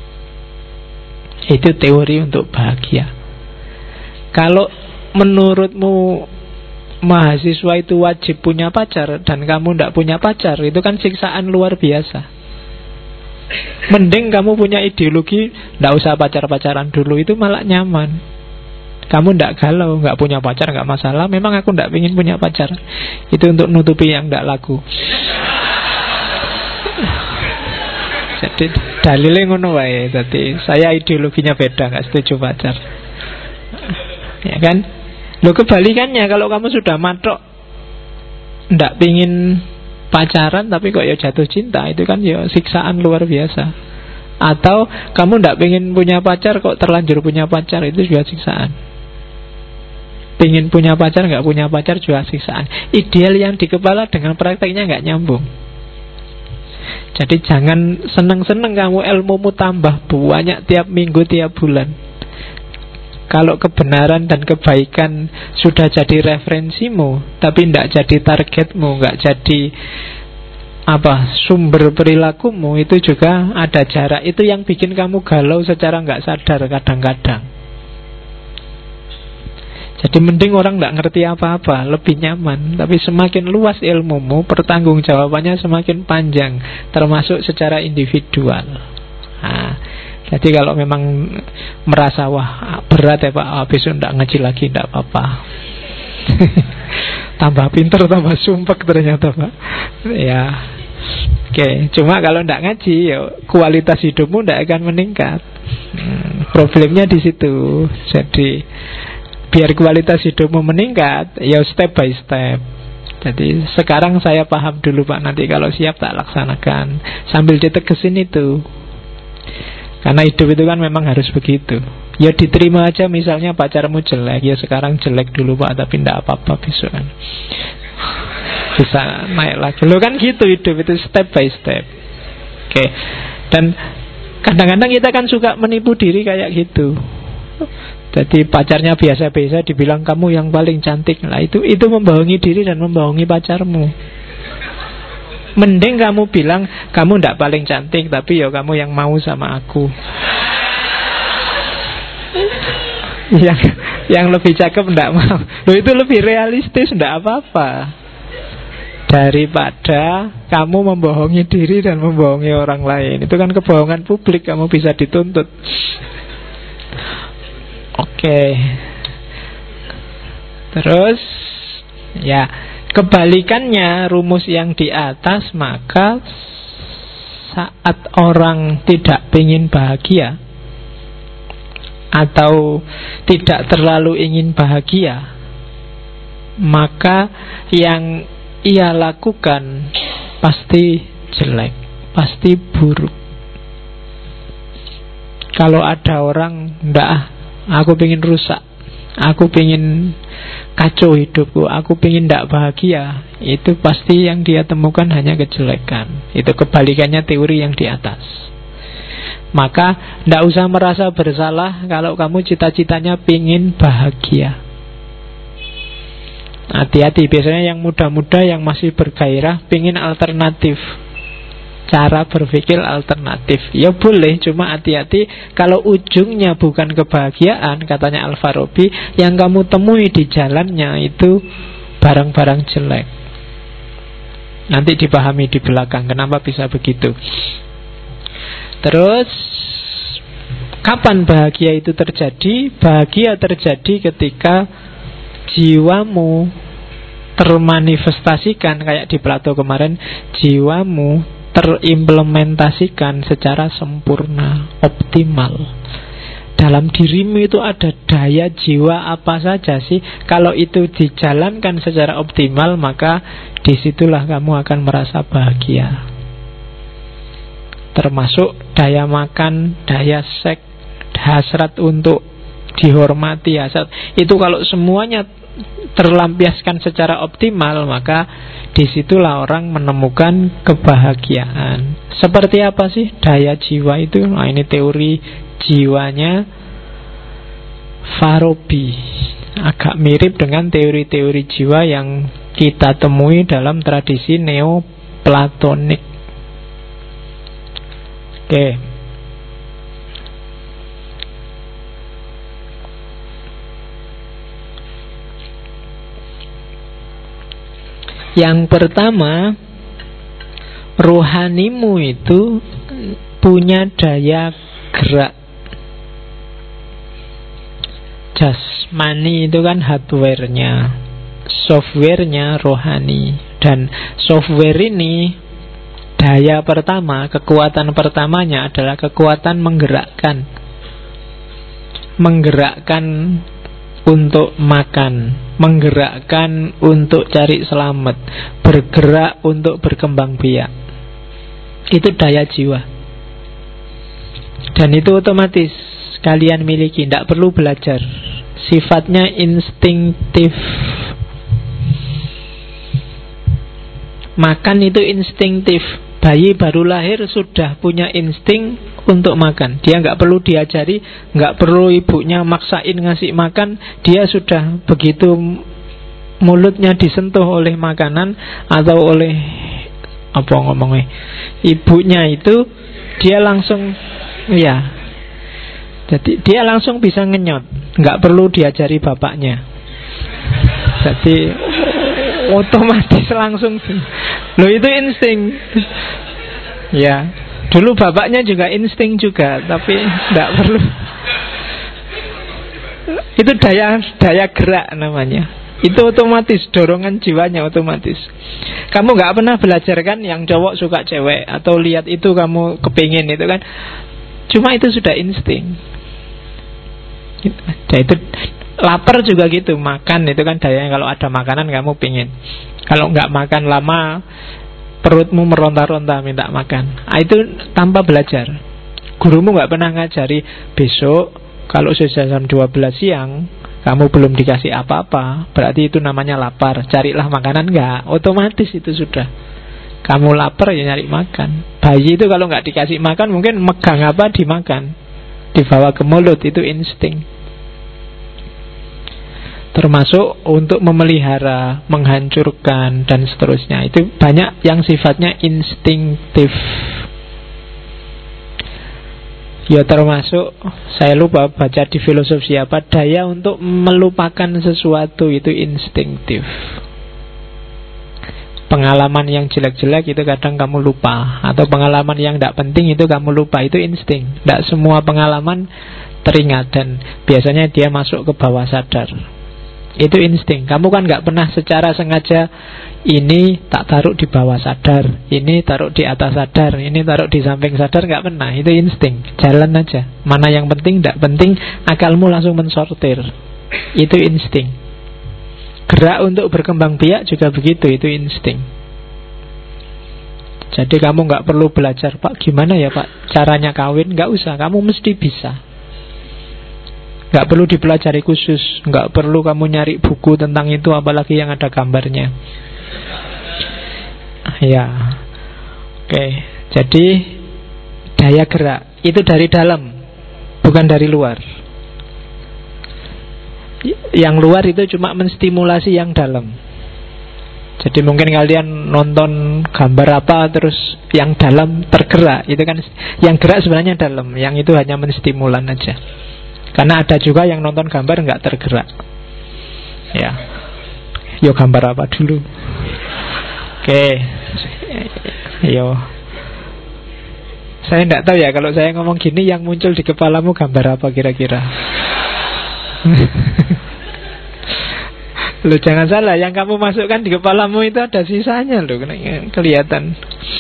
Itu teori untuk bahagia. Kalau menurutmu mahasiswa itu wajib punya pacar dan kamu tidak punya pacar, itu kan siksaan luar biasa. Mending kamu punya ideologi tidak usah pacar-pacaran dulu, itu malah nyaman. Kamu tidak galau, nggak punya pacar nggak masalah. Memang aku tidak ingin punya pacar. Itu untuk nutupi yang tidak laku. Jadi dalilnya ngono wae. Jadi saya ideologinya beda, nggak setuju pacar. Ya kan? Lo kebalikannya, kalau kamu sudah matok ndak pingin pacaran tapi kok ya jatuh cinta, itu kan ya siksaan luar biasa. Atau kamu ndak pingin punya pacar kok terlanjur punya pacar, itu juga siksaan. Pingin punya pacar nggak punya pacar juga siksaan. Ideal yang di kepala dengan prakteknya nggak nyambung. Jadi jangan seneng-seneng kamu ilmumu tambah banyak tiap minggu, tiap bulan. Kalau kebenaran dan kebaikan sudah jadi referensimu, tapi tidak jadi targetmu, nggak jadi sumber perilakumu, itu juga ada jarak. Itu yang bikin kamu galau secara nggak sadar kadang-kadang. Jadi mending orang tidak ngerti apa-apa, lebih nyaman. Tapi semakin luas ilmumu, pertanggungjawabannya semakin panjang, termasuk secara individual. Jadi kalau memang merasa wah berat ya Pak, besok tidak ngaji lagi, tidak apa-apa. Tambah pinter, tambah sumpek ternyata Pak. Ya, oke. Cuma kalau tidak ngaji, ya kualitas hidupmu tidak akan meningkat. Problemnya di situ. Jadi biar kualitas hidupmu meningkat, ya step by step. Jadi sekarang saya paham dulu Pak, nanti kalau siap tak laksanakan. Sambil ditegesin itu. Karena hidup itu kan memang harus begitu. Ya diterima aja, misalnya pacarmu jelek, ya sekarang jelek dulu Pak, tapi tidak apa-apa besok kan bisa naik lagi. Lo kan gitu hidup itu, step by step. Oke. Dan kadang-kadang kita kan suka menipu diri kayak gitu. Jadi pacarnya biasa-biasa dibilang kamu yang paling cantik. Nah itu membohongi diri dan membohongi pacarmu. Mending kamu bilang kamu tidak paling cantik, tapi ya kamu yang mau sama aku. Yang lebih cakep tidak mau. Loh, itu lebih realistis, tidak apa-apa. Daripada kamu membohongi diri dan membohongi orang lain. Itu kan kebohongan publik, kamu bisa dituntut. Oke. Terus ya kebalikannya rumus yang di atas, maka saat orang tidak ingin bahagia atau tidak terlalu ingin bahagia, maka yang ia lakukan pasti jelek, pasti buruk. Kalau ada orang ndak, aku pengen rusak, aku pengen kacau hidupku, aku pengen tidak bahagia, itu pasti yang dia temukan hanya kejelekan. Itu kebalikannya teori yang di atas. Maka tidak usah merasa bersalah kalau kamu cita-citanya pengen bahagia. Hati-hati, biasanya yang muda-muda yang masih bergairah pengen alternatif, cara berpikir alternatif. Ya boleh, cuma hati-hati kalau ujungnya bukan kebahagiaan, katanya Al-Farabi, yang kamu temui di jalannya itu barang-barang jelek. Nanti dipahami di belakang kenapa bisa begitu. Terus kapan bahagia itu terjadi? Bahagia terjadi ketika jiwamu termanifestasikan kayak di Plato kemarin, jiwamu terimplementasikan secara sempurna, optimal. Dalam dirimu itu ada daya jiwa apa saja sih? Kalau itu dijalankan secara optimal, maka disitulah kamu akan merasa bahagia. Termasuk daya makan, daya seks, hasrat untuk dihormati, hasrat. Itu kalau semuanya terlampiaskan secara optimal, maka disitulah orang menemukan kebahagiaan. Seperti apa sih daya jiwa itu? Nah, ini teori jiwanya Farabi. Agak mirip dengan teori-teori jiwa yang kita temui dalam tradisi Neoplatonik. Oke. Yang pertama, rohanimu itu punya daya gerak. Jasmani itu kan hardware-nya, software-nya rohani. Dan software ini, daya pertama, kekuatan pertamanya adalah kekuatan menggerakkan. Menggerakkan untuk makan, menggerakkan untuk cari selamat, bergerak untuk berkembang biak. Itu daya jiwa. Dan itu otomatis kalian miliki, tidak perlu belajar. Sifatnya instinktif. Makan itu instinktif. Bayi baru lahir sudah punya insting untuk makan. Dia nggak perlu diajari, nggak perlu ibunya maksain ngasih makan. Dia sudah begitu mulutnya disentuh oleh makanan atau oleh ibunya itu, dia langsung jadi dia langsung bisa ngenyot, nggak perlu diajari bapaknya. Jadi otomatis langsung. Loh, itu insting. Ya, dulu bapaknya juga insting juga, tapi nggak perlu. Itu daya gerak namanya. Itu otomatis, dorongan jiwanya otomatis. Kamu nggak pernah belajar kan, yang cowok suka cewek, atau lihat itu kamu kepingin itu kan. Cuma itu sudah insting. Jadi itu lapar juga gitu, makan itu kan dayanya. Kalau ada makanan kamu pingin. Kalau nggak makan lama, perutmu meronta-ronta minta makan. Itu tanpa belajar. Gurumu nggak pernah ngajari, besok kalau sudah jam 12 siang kamu belum dikasih apa-apa, berarti itu namanya lapar, carilah makanan. Nggak, otomatis itu sudah. Kamu lapar ya nyari makan. Bayi itu kalau nggak dikasih makan, mungkin megang apa dimakan, dibawa ke mulut. Itu insting. Termasuk untuk memelihara, menghancurkan, dan seterusnya. Itu banyak yang sifatnya instinktif. Ya termasuk, saya lupa baca di filosofi apa, daya untuk melupakan sesuatu itu instinktif. Pengalaman yang jelek-jelek itu kadang kamu lupa, atau pengalaman yang tidak penting itu kamu lupa. Itu insting. Tidak semua pengalaman teringat, dan biasanya dia masuk ke bawah sadar. Itu insting. Kamu kan nggak pernah secara sengaja, ini tak taruh di bawah sadar, ini taruh di atas sadar, ini taruh di samping sadar. Nggak pernah. Itu insting. Jalan aja. Mana yang penting, tidak penting, akalmu langsung mensortir. Itu insting. Gerak untuk berkembang biak juga begitu. Itu insting. Jadi kamu nggak perlu belajar, Pak, gimana ya Pak caranya kawin. Nggak usah, kamu mesti bisa. Nggak perlu dipelajari khusus, nggak perlu kamu nyari buku tentang itu, apalagi yang ada gambarnya. Ya, oke. Jadi daya gerak itu dari dalam, bukan dari luar. Yang luar itu cuma menstimulasi yang dalam. Jadi mungkin kalian nonton gambar apa, terus yang dalam tergerak. Itu kan yang gerak sebenarnya dalam, yang itu hanya menstimulan aja. Karena ada juga yang nonton gambar nggak tergerak. Ya, yo gambar apa dulu? Oke, yo. Saya nggak tahu ya, kalau saya ngomong gini, yang muncul di kepalamu gambar apa kira-kira? Loh jangan salah, yang kamu masukkan di kepalamu itu ada sisanya loh, kelihatan.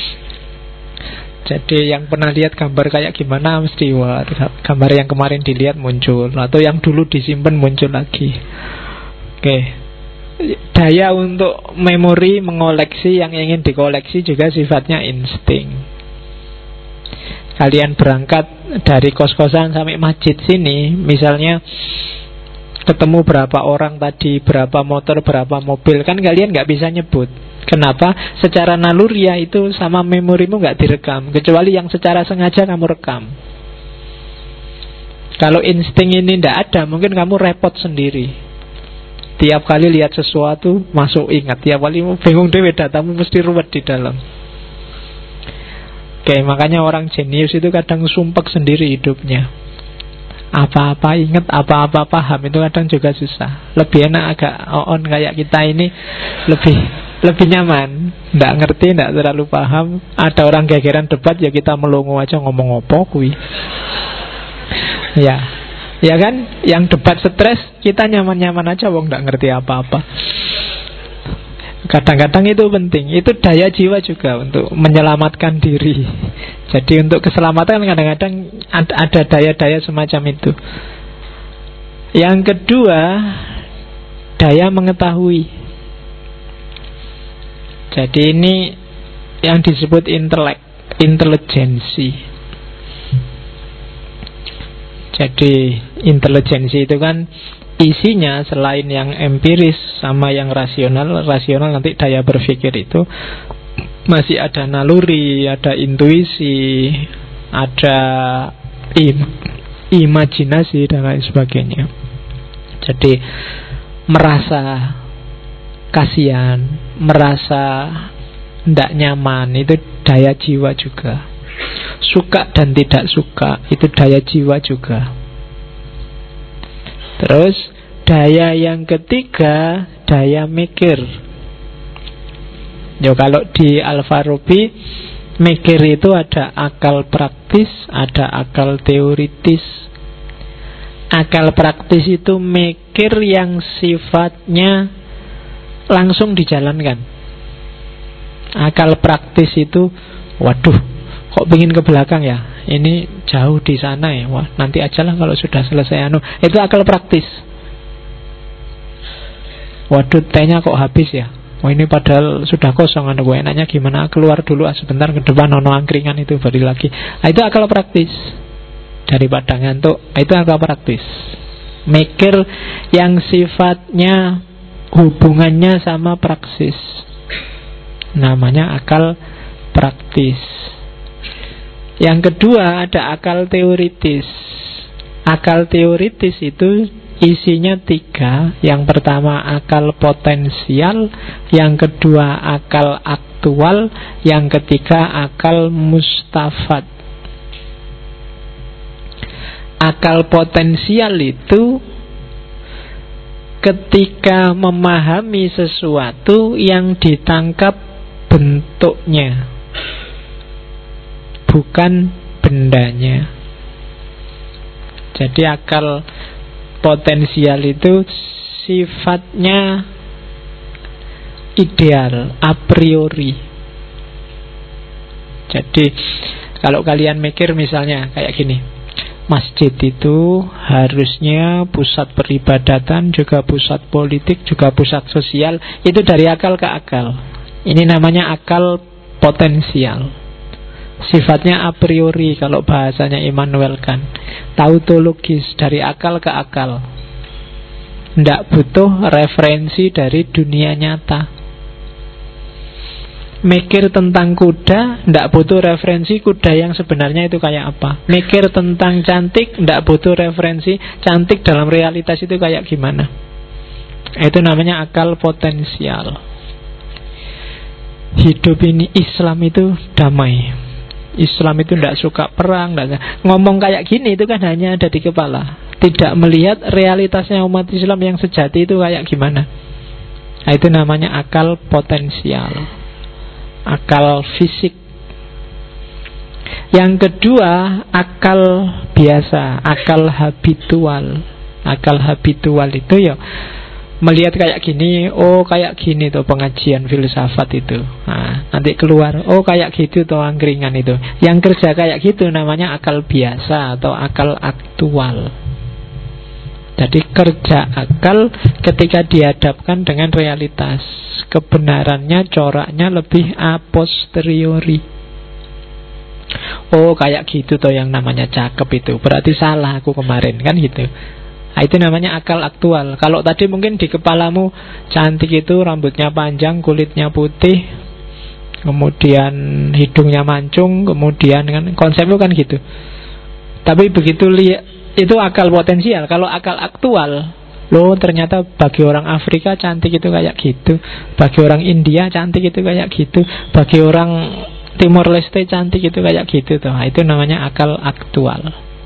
Jadi yang pernah lihat gambar kayak gimana mesti wah, gambar yang kemarin dilihat muncul, atau yang dulu disimpan muncul lagi. Oke. Daya untuk memori, mengoleksi yang ingin dikoleksi juga sifatnya insting. Kalian berangkat dari kos-kosan sampai masjid sini, misalnya ketemu berapa orang tadi, berapa motor, berapa mobil, kan kalian nggak bisa nyebut. Kenapa? Secara naluriah itu sama memorimu nggak direkam, kecuali yang secara sengaja kamu rekam. Kalau insting ini ndak ada, mungkin kamu repot sendiri. Tiap kali lihat sesuatu masuk ingat, tiap kali bingung dewe, datamu mesti ruwet di dalam. Oke, makanya orang jenius itu kadang sumpek sendiri hidupnya. Apa-apa ingat, apa-apa paham, itu kadang juga susah. Lebih enak agak on kayak kita ini, lebih nyaman. Nggak ngerti, nggak terlalu paham. Ada orang gegeran debat, ya kita melongo aja ngomong apa kui. Ya kan, yang debat stres, kita nyaman-nyaman aja wong nggak ngerti apa-apa. Kadang-kadang itu penting. Itu daya jiwa juga untuk menyelamatkan diri. Jadi untuk keselamatan kadang-kadang ada daya-daya semacam itu. Yang kedua, daya mengetahui. Jadi ini yang disebut intelijensi. Jadi intelijensi itu kan isinya selain yang empiris sama yang rasional nanti daya berpikir itu masih ada naluri, ada intuisi, ada imajinasi dan lain sebagainya. Jadi merasa kasihan, merasa tidak nyaman, itu daya jiwa juga. Suka dan tidak suka, itu daya jiwa juga. Terus daya yang ketiga, daya mikir. Kalau di Al-Farabi, mikir itu ada akal praktis, ada akal teoritis. Akal praktis itu mikir yang sifatnya langsung dijalankan. Akal praktis itu, waduh, kok pingin ke belakang ya? Ini jauh di sana ya. Wah, nanti ajalah kalau sudah selesai Itu akal praktis. Waduh, tehnya kok habis ya? Wah, ini padahal sudah kosong gue. Enaknya gimana? Keluar dulu sebentar ke depan, angkringan itu balik lagi. Itu akal praktis. Daripada ngantuk, itu akal praktis. Mikir yang sifatnya hubungannya sama praksis, namanya akal praktis. Yang kedua ada akal teoritis. Akal teoritis itu isinya 3. Yang pertama akal potensial, yang kedua akal aktual, yang ketiga akal mustafad. Akal potensial itu ketika memahami sesuatu yang ditangkap bentuknya, bukan bendanya. Jadi akal potensial itu sifatnya ideal, a priori. Jadi kalau kalian mikir misalnya kayak gini, masjid itu harusnya pusat peribadatan, juga pusat politik, juga pusat sosial. Itu dari akal ke akal. Ini namanya akal potensial. Sifatnya a priori kalau bahasanya Immanuel Kant. Tautologis, dari akal ke akal. Tidak butuh referensi dari dunia nyata. Mikir tentang kuda, tidak butuh referensi kuda yang sebenarnya itu kayak apa. Mikir tentang cantik, tidak butuh referensi cantik dalam realitas itu kayak gimana. Itu namanya akal potensial. Hidup ini, Islam itu damai. Islam itu tidak suka perang, ngomong kayak gini itu kan hanya ada di kepala, tidak melihat realitasnya umat Islam yang sejati itu kayak gimana. Itu namanya akal potensial, akal fisik. Yang kedua akal biasa, akal habitual. Akal habitual itu ya melihat kayak gini, oh kayak gini tuh pengajian filsafat itu. Nah, nanti keluar, oh kayak gitu tuh angkringan itu. Yang kerja kayak gitu namanya akal biasa atau akal aktual. Jadi kerja akal ketika dihadapkan dengan realitas, kebenarannya coraknya lebih a posteriori. Oh kayak gitu tuh yang namanya cakep itu, berarti salah aku kemarin, kan gitu. Nah, itu namanya akal aktual. Kalau tadi mungkin di kepalamu cantik itu rambutnya panjang, kulitnya putih, kemudian hidungnya mancung, kemudian kan konsepnya kan gitu. Tapi begitu lihat itu akal potensial. Kalau akal aktual, loh ternyata bagi orang Afrika cantik itu kayak gitu, bagi orang India cantik itu kayak gitu, bagi orang Timor Leste cantik itu kayak gitu tuh. Nah, itu namanya akal aktual.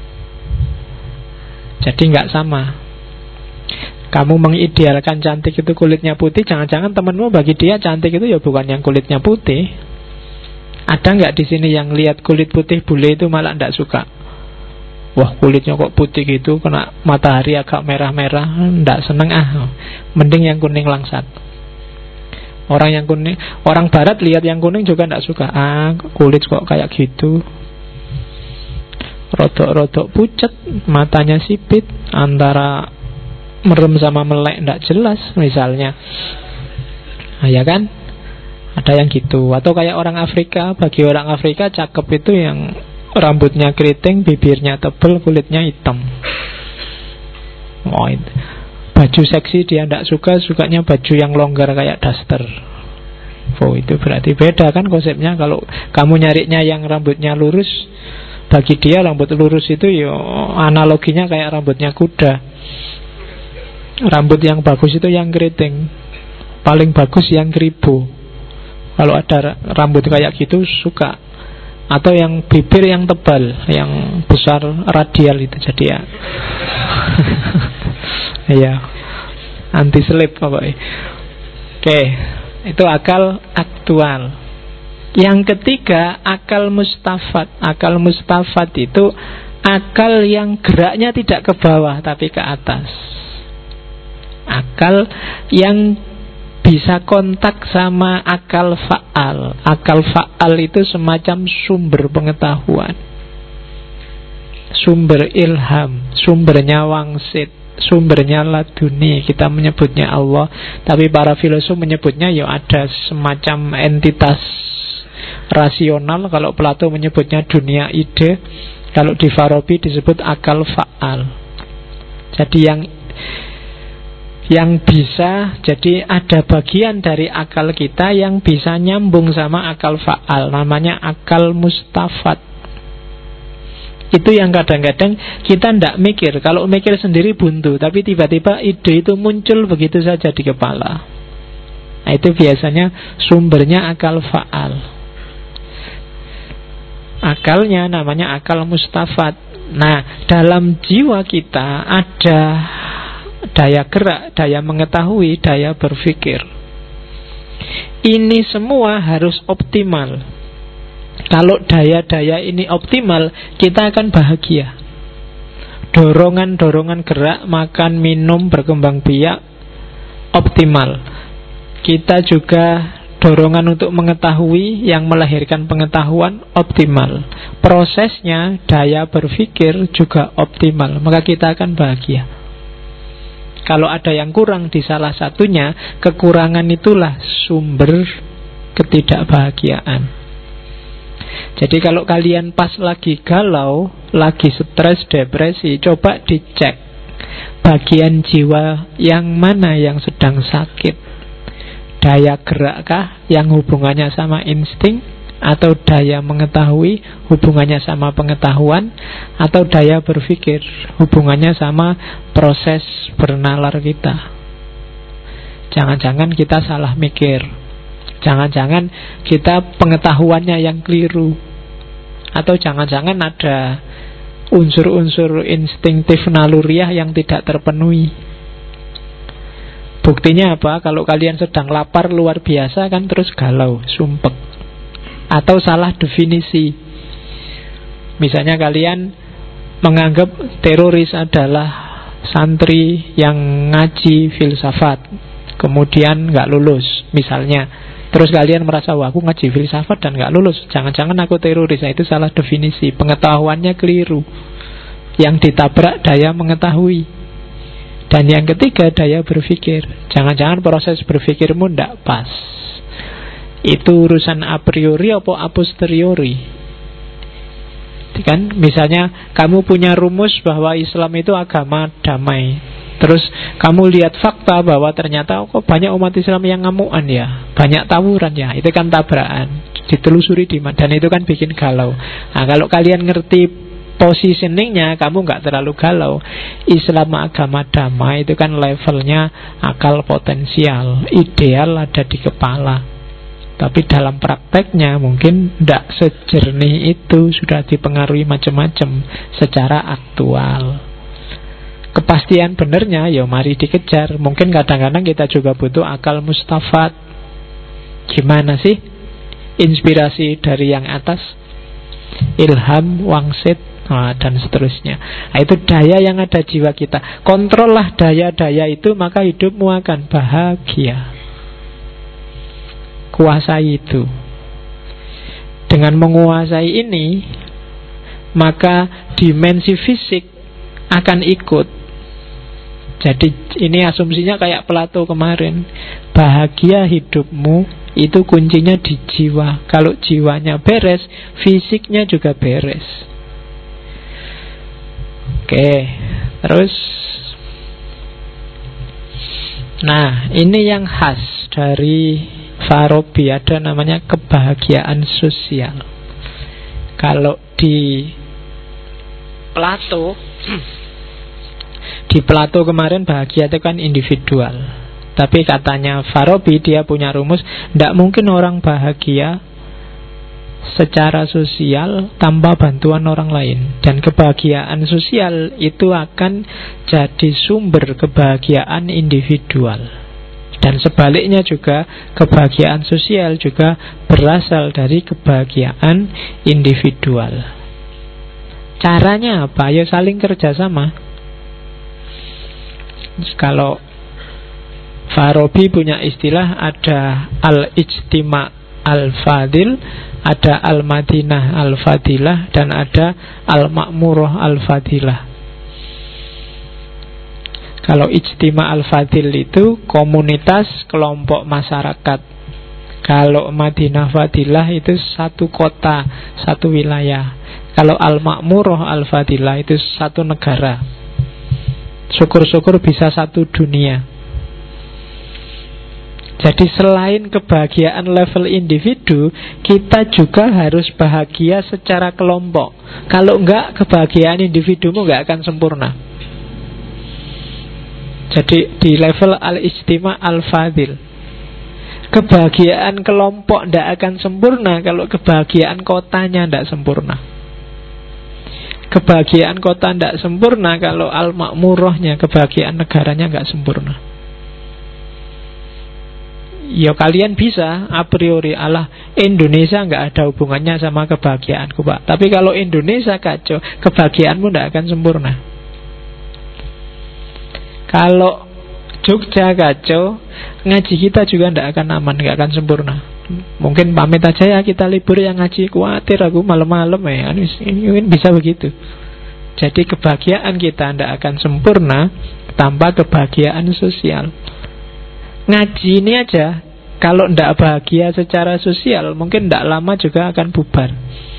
Jadi nggak sama. Kamu mengidealkan cantik itu kulitnya putih, jangan-jangan temenmu bagi dia cantik itu ya bukan yang kulitnya putih. Ada nggak di sini yang lihat kulit putih bule itu malah nggak suka? Wah kulitnya kok putih gitu, kena matahari agak merah-merah, nggak seneng ah. Mending yang kuning langsat. Orang yang kuning, orang barat lihat yang kuning juga nggak suka. Ah kulit kok kayak gitu, rodok-rodok pucat, matanya sipit, antara merem sama melek ndak jelas misalnya. Nah, ya kan? Ada yang gitu. Atau kayak orang Afrika, bagi orang Afrika cakep itu yang rambutnya keriting, bibirnya tebal, kulitnya hitam. Oh, itu. Baju seksi dia ndak suka, sukanya baju yang longgar kayak daster. Oh, itu berarti beda kan konsepnya. Kalau kamu nyarinya yang rambutnya lurus, bagi dia rambut lurus itu ya analoginya kayak rambutnya kuda. Rambut yang bagus itu yang keriting, paling bagus yang keribu. Kalau ada rambut kayak gitu suka. Atau yang bibir yang tebal, yang besar radial itu jadi ya. Iya. Anti selip pokoknya. Oke, itu akal aktual. Yang ketiga, akal mustafat. Akal mustafat itu akal yang geraknya tidak ke bawah tapi ke atas. Akal yang bisa kontak sama akal fa'al. Akal fa'al itu semacam sumber pengetahuan, sumber ilham, sumbernya wangsit, sumbernya laduni. Kita menyebutnya Allah, tapi para filosof menyebutnya ya ada semacam entitas rasional. Kalau Plato menyebutnya dunia ide, kalau di Farabi disebut akal fa'al. Jadi yang bisa, jadi ada bagian dari akal kita yang bisa nyambung sama akal fa'al, namanya akal mustafat. Itu yang kadang-kadang kita tidak mikir. Kalau mikir sendiri buntu, tapi tiba-tiba ide itu muncul begitu saja di kepala. Nah, itu biasanya sumbernya akal fa'al. Akalnya namanya akal mustafat. Nah, dalam jiwa kita ada daya gerak, daya mengetahui, daya berpikir. Ini semua harus optimal. Kalau daya-daya ini optimal, kita akan bahagia. Dorongan-dorongan gerak, makan, minum, berkembang biak optimal. Kita juga dorongan untuk mengetahui yang melahirkan pengetahuan optimal. Prosesnya, daya berpikir juga optimal. Maka kita akan bahagia. Kalau ada yang kurang di salah satunya, kekurangan itulah sumber ketidakbahagiaan. Jadi kalau kalian pas lagi galau, lagi stres, depresi, coba dicek bagian jiwa yang mana yang sedang sakit. Daya gerakkah yang hubungannya sama insting, atau daya mengetahui hubungannya sama pengetahuan, atau daya berpikir hubungannya sama proses bernalar kita. Jangan-jangan kita salah mikir, jangan-jangan kita pengetahuannya yang keliru, atau jangan-jangan ada unsur-unsur instingtif naluriah yang tidak terpenuhi. Buktinya apa? Kalau kalian sedang lapar luar biasa kan terus galau, sumpek, atau salah definisi. Misalnya kalian menganggap teroris adalah santri yang ngaji filsafat kemudian nggak lulus misalnya, terus kalian merasa, wah aku ngaji filsafat dan nggak lulus, jangan-jangan aku teroris. Nah, itu salah definisi, pengetahuannya keliru. Yang ditabrak daya mengetahui. Dan yang ketiga, daya berpikir. Jangan-jangan proses berpikirmu ndak pas. Itu urusan a priori atau a posteriori. Kan misalnya kamu punya rumus bahwa Islam itu agama damai, terus kamu lihat fakta bahwa ternyata kok banyak umat Islam yang ngamuan ya, banyak tawuran ya, itu kan tabrakan. Ditelusuri di mana, dan itu kan bikin galau. Nah, kalau kalian ngerti positioningnya, kamu nggak terlalu galau. Islam agama damai itu kan levelnya akal potensial, ideal ada di kepala. Tapi dalam prakteknya mungkin tidak sejernih itu, sudah dipengaruhi macam-macam secara aktual. Kepastian benernya ya mari dikejar. Mungkin kadang-kadang kita juga butuh akal mustafat. Gimana sih inspirasi dari yang atas, ilham, wangsit, dan seterusnya. Nah, itu daya yang ada jiwa kita. Kontrollah daya-daya itu, maka hidupmu akan bahagia. Kuasai itu. Dengan menguasai ini, maka dimensi fisik akan ikut. Jadi ini asumsinya kayak Plato kemarin. Bahagia hidupmu itu kuncinya di jiwa. Kalau jiwanya beres, fisiknya juga beres. Oke, terus nah, ini yang khas dari Farabi, ada namanya kebahagiaan sosial. Kalau di Plato kemarin bahagia itu kan individual. Tapi katanya Farabi, dia punya rumus, tidak mungkin orang bahagia secara sosial tanpa bantuan orang lain. Dan kebahagiaan sosial itu akan jadi sumber kebahagiaan individual. Dan sebaliknya juga, kebahagiaan sosial juga berasal dari kebahagiaan individual. Caranya apa? Ya saling kerjasama. Kalau Farabi punya istilah, ada al-ijtima' al-fadil, ada al-madinah al-fadilah, dan ada al-ma'murah al-fadilah. Kalau ijtima' al-fadil itu komunitas, kelompok masyarakat. Kalau Madinah Fadilah itu satu kota, satu wilayah. Kalau al-ma'murah al-fadilah itu satu negara. Syukur-syukur bisa satu dunia. Jadi selain kebahagiaan level individu, kita juga harus bahagia secara kelompok. Kalau enggak, kebahagiaan individumu enggak akan sempurna. Jadi di level al-ijtima' al-fadil, kebahagiaan kelompok tidak akan sempurna kalau kebahagiaan kotanya tidak sempurna. Kebahagiaan kota tidak sempurna kalau al-ma'murahnya, kebahagiaan negaranya nggak sempurna. Ya kalian bisa a priori, alah Indonesia nggak ada hubungannya sama kebahagiaanku Pak. Tapi kalau Indonesia kacau, kebahagiaanmu tidak akan sempurna. Kalau Jogja kacau, ngaji kita juga tidak akan aman, tidak akan sempurna. Mungkin pamit aja ya, kita libur yang ngaji, khawatir aku malam-malam ya. Ini bisa begitu. Jadi kebahagiaan kita tidak akan sempurna tanpa kebahagiaan sosial. Ngaji ini aja, kalau tidak bahagia secara sosial, mungkin tidak lama juga akan bubar.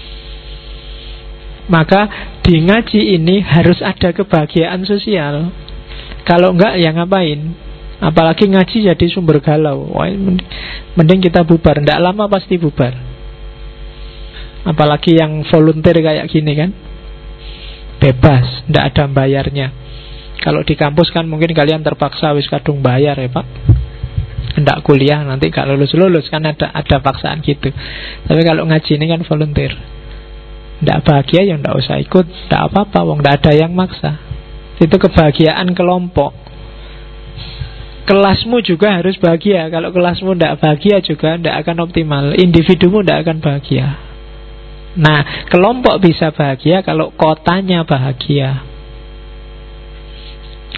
Maka di ngaji ini harus ada kebahagiaan sosial. Kalau enggak ya ngapain? Apalagi ngaji jadi sumber galau. Wah, mending kita bubar. Tidak lama pasti bubar. Apalagi yang volunteer kayak gini kan, bebas, tidak ada bayarnya. Kalau di kampus kan mungkin kalian terpaksa wis kadung bayar ya Pak, hendak kuliah nanti gak lulus kan ada paksaan gitu. Tapi kalau ngaji ini kan volunteer. Tidak bahagia ya tidak usah ikut, tidak apa-apa, wong tidak ada yang maksa. Itu kebahagiaan kelompok. Kelasmu juga harus bahagia. Kalau kelasmu tidak bahagia juga tidak akan optimal. Individumu tidak akan bahagia. Nah, kelompok bisa bahagia kalau kotanya bahagia.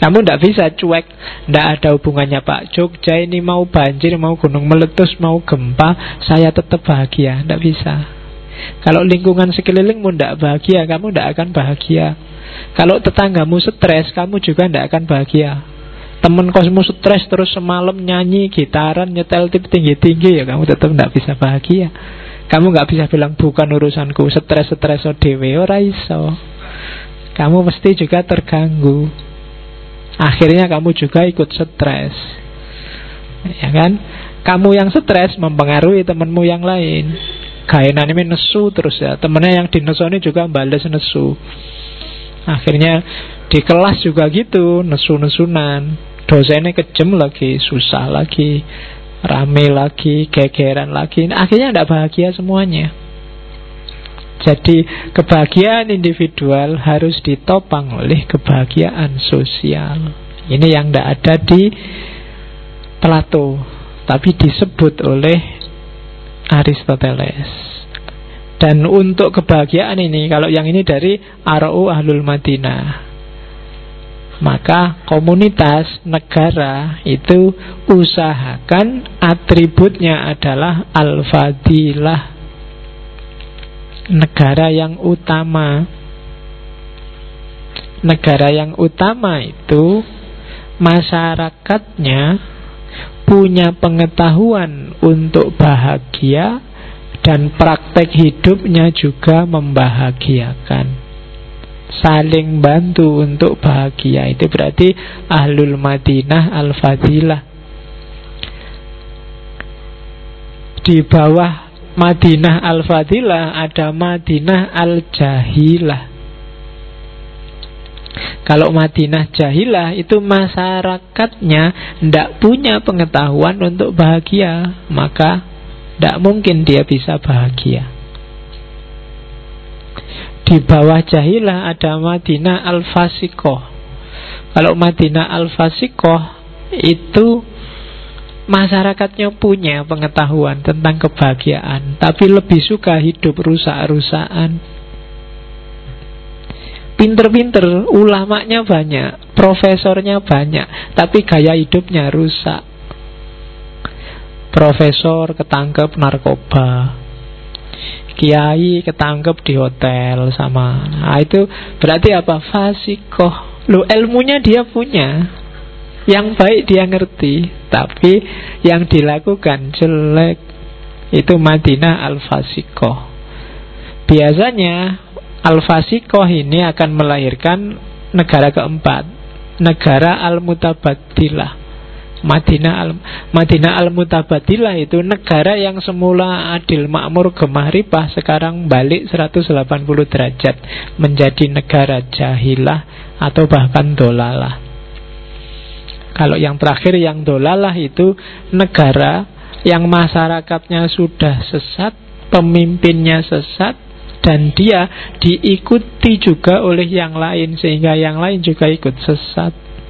Kamu tidak bisa cuek, tidak ada hubungannya Pak Jogja ini mau banjir, mau gunung meletus, mau gempa, saya tetap bahagia. Tidak bisa. Kalau lingkungan sekelilingmu tidak bahagia, kamu tidak akan bahagia. Kalau tetanggamu stres, kamu juga tidak akan bahagia. Temen kosmu stres terus semalam nyanyi, gitaran, nyetel tip tinggi-tinggi, ya kamu tetap tidak bisa bahagia. Kamu nggak bisa bilang bukan urusanku, stres-stres dewe, ora iso. Kamu mesti juga terganggu. Akhirnya kamu juga ikut stres, ya kan? Kamu yang stres mempengaruhi temanmu yang lain. Gaenan ini nesu terus ya, temennya yang dinesoni juga bales nesu. Akhirnya di kelas juga gitu, nesu-nesunan. Dosennya kejem lagi, susah lagi, rame lagi, gegeran lagi. Akhirnya tidak bahagia semuanya. Jadi kebahagiaan individual harus ditopang oleh kebahagiaan sosial. Ini yang tidak ada di Plato, tapi disebut oleh Aristoteles. Dan untuk kebahagiaan ini, kalau yang ini dari Ara'u Ahlul Madinah, maka komunitas, negara itu usahakan atributnya adalah al-fadilah, negara yang utama. Negara yang utama itu masyarakatnya punya pengetahuan untuk bahagia dan praktek hidupnya juga membahagiakan, saling bantu untuk bahagia. Itu berarti Ahlul Madinah Al-Fadilah. Di bawah Madinah Al-Fadilah ada Madinah Al-Jahilah. Kalau Madinah Jahilah itu masyarakatnya tidak punya pengetahuan untuk bahagia, maka tidak mungkin dia bisa bahagia. Di bawah Jahilah ada Madinah Al-Fasikoh. Kalau Madinah Al-Fasikoh itu masyarakatnya punya pengetahuan tentang kebahagiaan, tapi lebih suka hidup rusak-rusakan. Pinter-pinter, ulamanya banyak, profesornya banyak, tapi gaya hidupnya rusak. Profesor ketangkep narkoba, kiai ketangkep di hotel sama. Nah, itu berarti apa? Fasikoh. Loh, ilmunya dia punya, yang baik dia ngerti, tapi yang dilakukan jelek. Itu Madinah Al-Fasikoh. Biasanya Al-Fasikoh ini akan melahirkan negara keempat, negara Al-Mutabadilah. Madinah Al-Mutabadilah itu negara yang semula adil, makmur, gemah ripah, sekarang balik 180 derajat menjadi negara jahilah atau bahkan dolalah. Kalau yang terakhir, yang dolalah, itu negara yang masyarakatnya sudah sesat, pemimpinnya sesat, dan dia diikuti juga oleh yang lain, sehingga yang lain juga ikut sesat.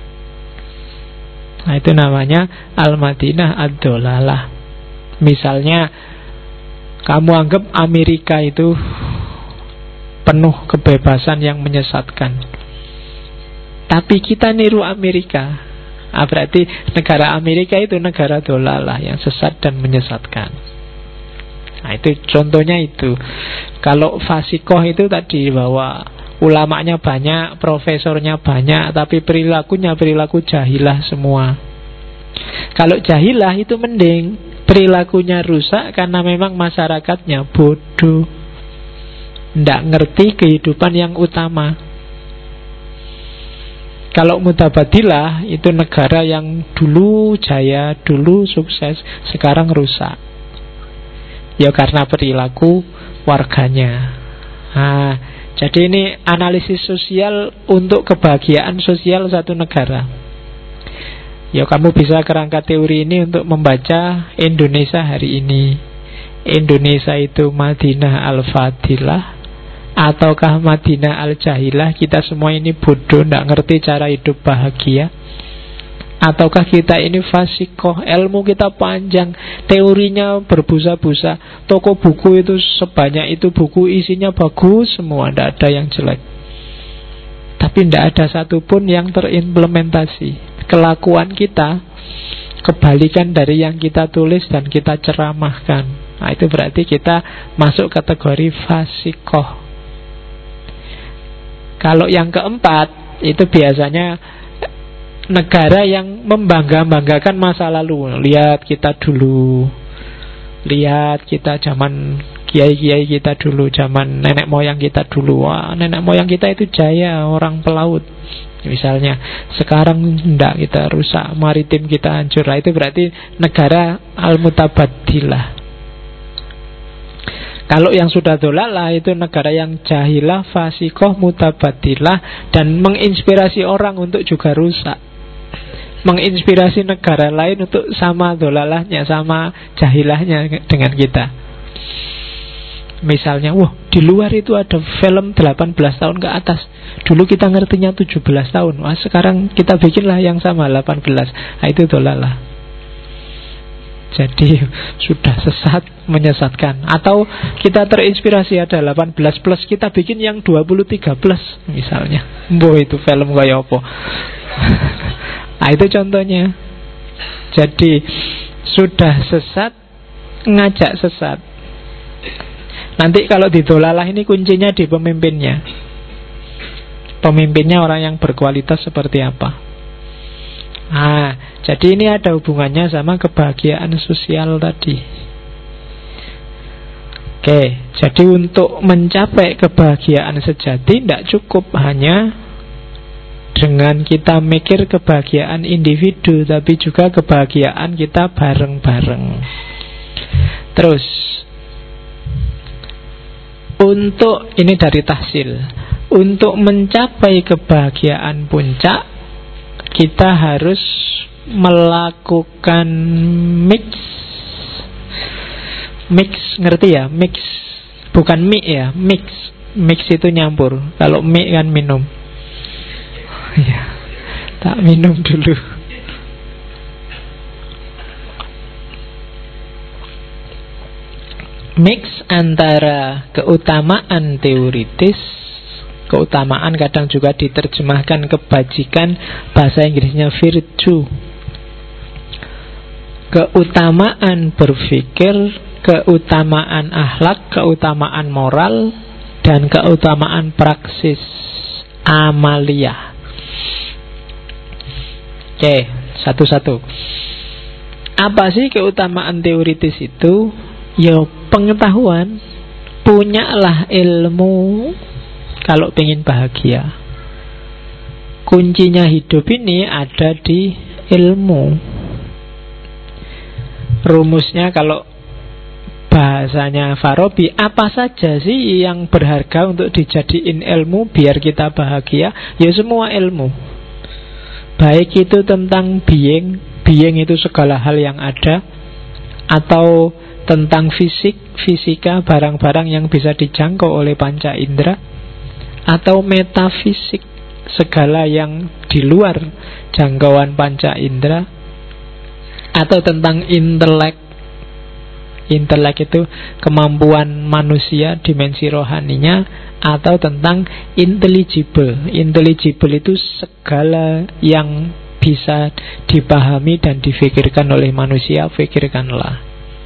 Nah, itu namanya Al-Madinah Ad-Dolalah. Misalnya kamu anggap Amerika itu penuh kebebasan yang menyesatkan, tapi kita niru Amerika. Berarti negara Amerika itu negara dolalah yang sesat dan menyesatkan. Nah, itu contohnya itu. Kalau fasikoh itu tadi bahwa ulamanya banyak, profesornya banyak, tapi perilakunya perilaku jahilah semua. Kalau jahilah itu mending, perilakunya rusak karena memang masyarakatnya bodoh, tidak ngerti kehidupan yang utama. Kalau Mutabadilah itu negara yang dulu jaya, dulu sukses, sekarang rusak. Ya karena perilaku warganya. Nah, jadi ini analisis sosial untuk kebahagiaan sosial satu negara. Ya kamu bisa kerangka teori ini untuk membaca Indonesia hari ini. Indonesia itu Madinah Al-Fadilah ataukah Madinah Al-Jahilah? Kita semua ini bodoh, tidak ngerti cara hidup bahagia. Ataukah kita ini fasikoh, ilmu kita panjang, teorinya berbusa-busa, toko buku itu sebanyak itu buku, isinya bagus semua, tidak ada yang jelek. tapi tidak ada satupun yang terimplementasi. Kelakuan kita kebalikan dari yang kita tulis dan kita ceramahkan. Nah, itu berarti kita masuk kategori fasikoh. Kalau yang keempat, itu biasanya negara yang membangga-banggakan masa lalu. Lihat kita dulu, lihat kita zaman kiai-kiai kita dulu, zaman nenek moyang kita dulu. Wah, nenek moyang kita itu jaya, orang pelaut misalnya. Sekarang tidak, kita rusak, maritim kita hancur. Nah, itu berarti negara al-mutabaddilah. Kalau yang sudah dolalah itu negara yang jahilah, fasikoh, mutabaddilah, dan menginspirasi orang untuk juga rusak, menginspirasi negara lain untuk sama dolalahnya, sama jahilahnya dengan kita. Misalnya, wah, di luar itu ada film 18 tahun ke atas. Dulu kita ngertinya 17 tahun. Wah, sekarang kita bikinlah yang sama 18. Nah, itu dolalah. Jadi sudah sesat, menyesatkan. Atau kita terinspirasi ada 18 plus, kita bikin yang 23 plus misalnya. Boh, itu film kayak apa? Nah, itu contohnya. Jadi sudah sesat, ngajak sesat. Nanti kalau didolalah ini kuncinya di pemimpinnya. Pemimpinnya orang yang berkualitas seperti apa. Jadi ini ada hubungannya sama kebahagiaan sosial tadi. Oke, jadi untuk mencapai kebahagiaan sejati tidak cukup hanya dengan kita mikir kebahagiaan individu, tapi juga kebahagiaan kita bareng-bareng. Terus untuk, ini dari tahsil, untuk mencapai kebahagiaan puncak, kita harus melakukan mix, ngerti ya? Mix, bukan mie ya, mix. Mix itu nyampur. Kalau mie kan minum. Ya, tak minum dulu. Mix antara keutamaan teoritis, keutamaan kadang juga diterjemahkan kebajikan, bahasa Inggrisnya virtue. Keutamaan berpikir, keutamaan akhlak, keutamaan moral, dan keutamaan praksis amaliyah. Oke, satu-satu. Apa sih keutamaan teoritis itu? Ya, pengetahuan. Punyalah ilmu kalau pengen bahagia. Kuncinya hidup ini ada di ilmu. Rumusnya kalau bahasanya Farabi, apa saja sih yang berharga untuk dijadiin ilmu biar kita bahagia? Ya semua ilmu. Baik itu tentang being itu segala hal yang ada, atau tentang fisik, fisika, barang-barang yang bisa dijangkau oleh panca indera, atau metafisik, segala yang di luar jangkauan panca indera, atau tentang intelek. Intelek itu kemampuan manusia, dimensi rohaninya, atau tentang intelligible. Intelligible itu segala yang bisa dipahami dan difikirkan oleh manusia, fikirkanlah.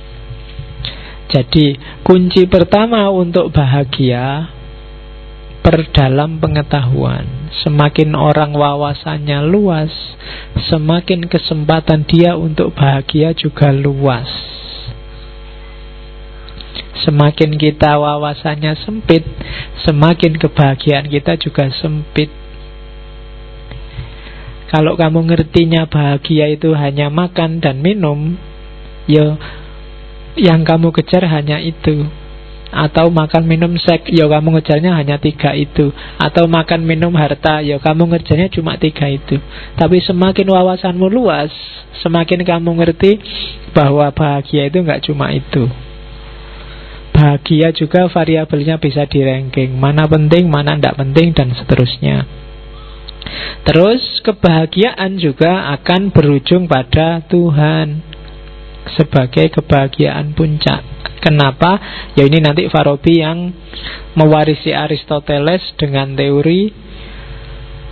Jadi kunci pertama untuk bahagia, perdalam pengetahuan. Semakin orang wawasannya luas, semakin kesempatan dia untuk bahagia juga luas. Semakin kita wawasannya sempit, semakin kebahagiaan kita juga sempit. Kalau kamu ngertinya bahagia itu hanya makan dan minum, ya yang kamu kejar hanya itu. Atau makan minum seks, ya kamu ngejarnya hanya 3 itu. Atau makan minum harta, ya kamu ngejarnya cuma 3 itu. Tapi semakin wawasanmu luas, semakin kamu ngerti bahwa bahagia itu gak cuma itu. Bahagia juga variabelnya bisa di-ranking, mana penting, mana tidak penting, dan seterusnya. Terus kebahagiaan juga akan berujung pada Tuhan sebagai kebahagiaan puncak. Kenapa? Ya ini nanti Farabi yang mewarisi Aristoteles dengan teori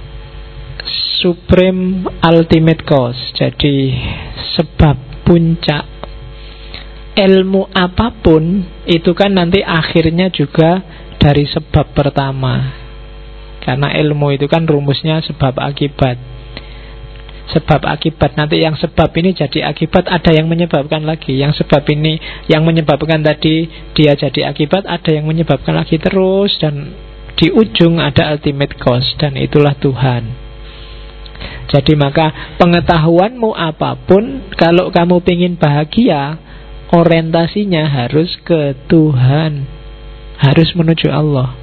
supreme ultimate cause. Jadi sebab puncak. Ilmu apapun itu kan nanti akhirnya juga dari sebab pertama. Karena ilmu itu kan rumusnya sebab akibat. Sebab akibat, nanti yang sebab ini jadi akibat, ada yang menyebabkan lagi. Yang sebab ini yang menyebabkan tadi dia jadi akibat, ada yang menyebabkan lagi terus. Dan di ujung ada ultimate cause, dan itulah Tuhan. Jadi maka pengetahuanmu apapun, kalau kamu ingin bahagia, orientasinya harus ke Tuhan, harus menuju Allah.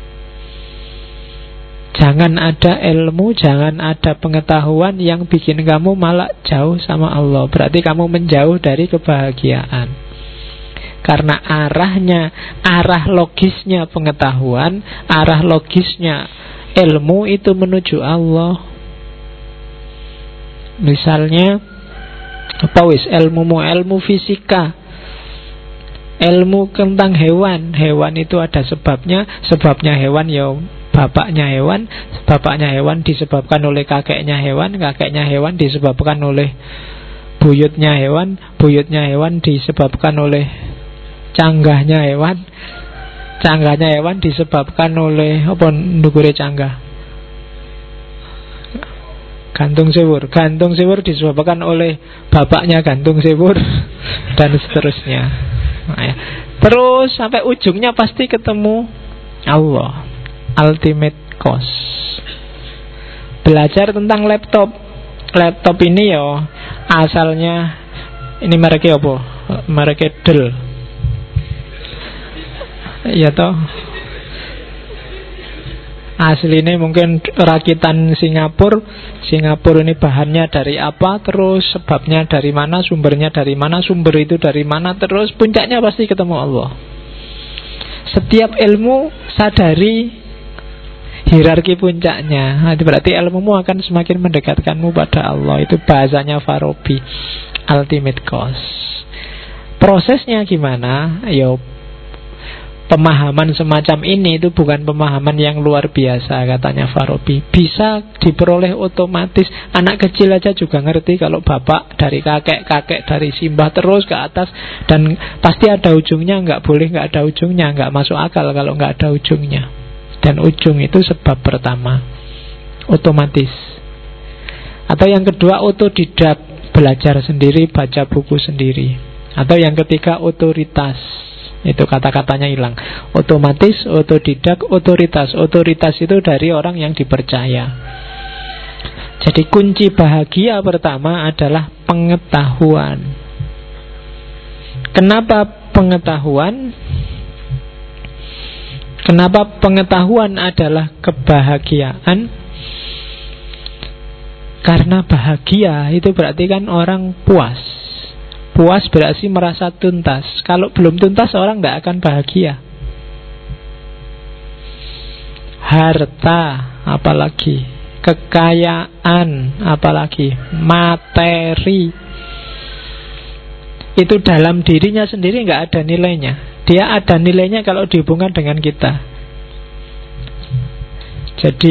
Jangan ada ilmu, jangan ada pengetahuan yang bikin kamu malah jauh sama Allah. Berarti kamu menjauh dari kebahagiaan. Karena arah logisnya pengetahuan, arah logisnya ilmu itu menuju Allah. Misalnya ilmu fisika, ilmu tentang hewan. Hewan itu ada sebabnya. Sebabnya hewan ya bapaknya hewan disebabkan oleh kakeknya hewan disebabkan oleh buyutnya hewan disebabkan oleh canggahnya hewan disebabkan oleh apa ndukure canggah, gantung sewur disebabkan oleh bapaknya gantung sewur dan seterusnya. Nah, ya. Terus sampai ujungnya pasti ketemu Allah, ultimate cause. Belajar tentang laptop ini ya asalnya ini mereknya apa? Mereknya Dell. Ya toh. Aslinya mungkin rakitan Singapura ini bahannya dari apa, terus sebabnya dari mana, sumbernya dari mana, sumber itu dari mana, terus puncaknya pasti ketemu Allah. Setiap ilmu sadari hierarki puncaknya. Nah, itu berarti ilmumu akan semakin mendekatkanmu pada Allah. Itu bahasanya Farabi, ultimate cause. Prosesnya gimana? Ya, pemahaman semacam ini itu bukan pemahaman yang luar biasa, katanya Farabi. Bisa diperoleh otomatis. Anak kecil aja juga ngerti kalau bapak dari kakek dari simbah terus ke atas. Dan pasti ada ujungnya, nggak boleh nggak ada ujungnya. Nggak masuk akal kalau nggak ada ujungnya. Dan ujung itu sebab pertama, otomatis. Atau yang kedua, otodidak, belajar sendiri, baca buku sendiri. Atau yang ketiga, otoritas. Itu kata-katanya hilang. Otomatis, otodidak, otoritas. Otoritas itu dari orang yang dipercaya. Jadi kunci bahagia pertama adalah pengetahuan. Kenapa pengetahuan? Kenapa pengetahuan adalah kebahagiaan? Karena bahagia itu berarti kan orang puas. Puas berarti merasa tuntas. Kalau belum tuntas orang tidak akan bahagia. Harta apalagi, kekayaan apalagi, materi, itu dalam dirinya sendiri nggak ada nilainya. Dia ada nilainya kalau dihubungkan dengan kita. Jadi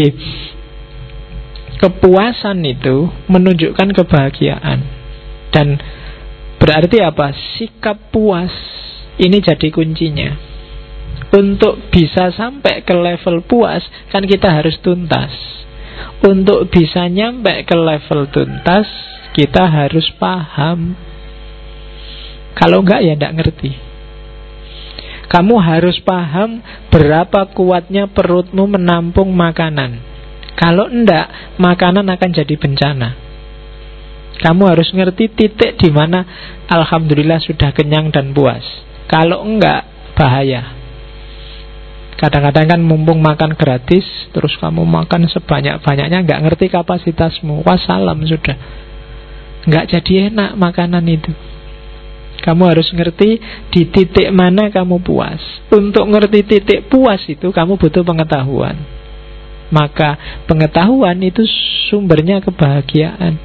kepuasan itu menunjukkan kebahagiaan. Dan berarti apa? Sikap puas ini jadi kuncinya. Untuk bisa sampai ke level puas, kan kita harus tuntas. Untuk bisa nyampe ke level tuntas, kita harus paham. Kalau enggak ya enggak ngerti. Kamu harus paham berapa kuatnya perutmu menampung makanan. Kalau enggak, makanan akan jadi bencana. Kamu harus ngerti titik di mana alhamdulillah sudah kenyang dan puas. Kalau enggak, bahaya. Kadang-kadang kan mumpung makan gratis, terus kamu makan sebanyak-banyaknya, enggak ngerti kapasitasmu. Wassalam sudah. Enggak jadi enak makanan itu. Kamu harus ngerti di titik mana kamu puas. Untuk ngerti titik puas itu kamu butuh pengetahuan. Maka pengetahuan itu sumbernya kebahagiaan.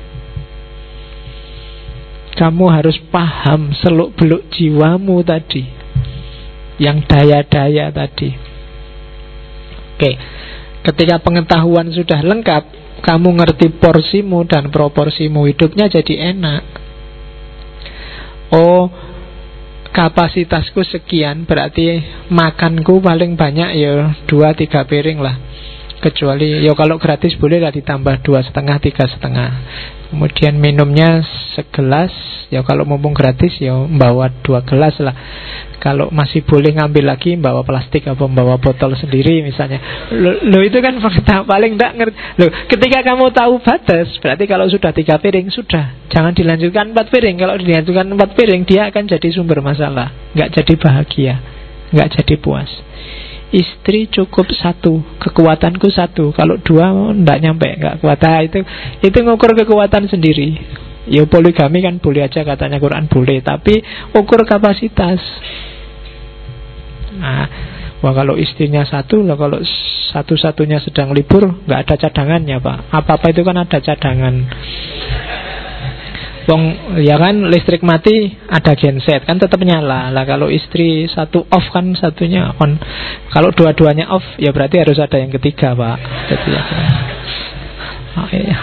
Kamu harus paham seluk-beluk jiwamu tadi, yang daya-daya tadi. Oke, ketika pengetahuan sudah lengkap, kamu ngerti porsimu dan proporsimu, hidupnya jadi enak. Oh, kapasitasku sekian, berarti makanku paling banyak ya 2-3 piring lah. Kecuali ya kalau gratis boleh lah ditambah 2,5, 3,5. Kemudian minumnya segelas, ya kalau mumpung gratis ya bawa 2 gelas lah. Kalau masih boleh ngambil lagi, bawa plastik atau bawa botol sendiri misalnya. Lo itu kan paling tidak ngerti. Lo ketika kamu tahu batas, berarti kalau sudah 3 piring sudah, jangan dilanjutkan 4 piring. Kalau dilanjutkan 4 piring, dia akan jadi sumber masalah, nggak jadi bahagia, nggak jadi puas. Istri cukup 1, kekuatanku 1. Kalau 2 nggak nyampe, nggak kuat. Itu ngukur kekuatan sendiri. Ya poligami kan boleh aja, katanya Quran boleh, tapi ukur kapasitas. Nah, wah kalau istrinya 1, lah kalau satu-satunya sedang libur, nggak ada cadangannya Pak. Apa-apa itu kan ada cadangan. Wong ya kan, listrik mati ada genset kan tetap nyala. Lah kalau istri 1 off kan satunya on. Kalau dua-duanya off ya berarti harus ada yang ketiga Pak. Jadi ya. Oh, iya.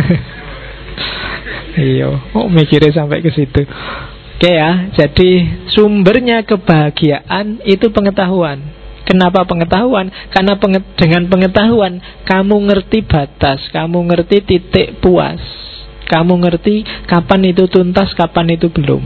Iya, mikirnya sampai ke situ. Oke ya, jadi sumbernya kebahagiaan itu pengetahuan. Kenapa pengetahuan? Karena dengan pengetahuan kamu ngerti batas, kamu ngerti titik puas. Kamu ngerti kapan itu tuntas, kapan itu belum.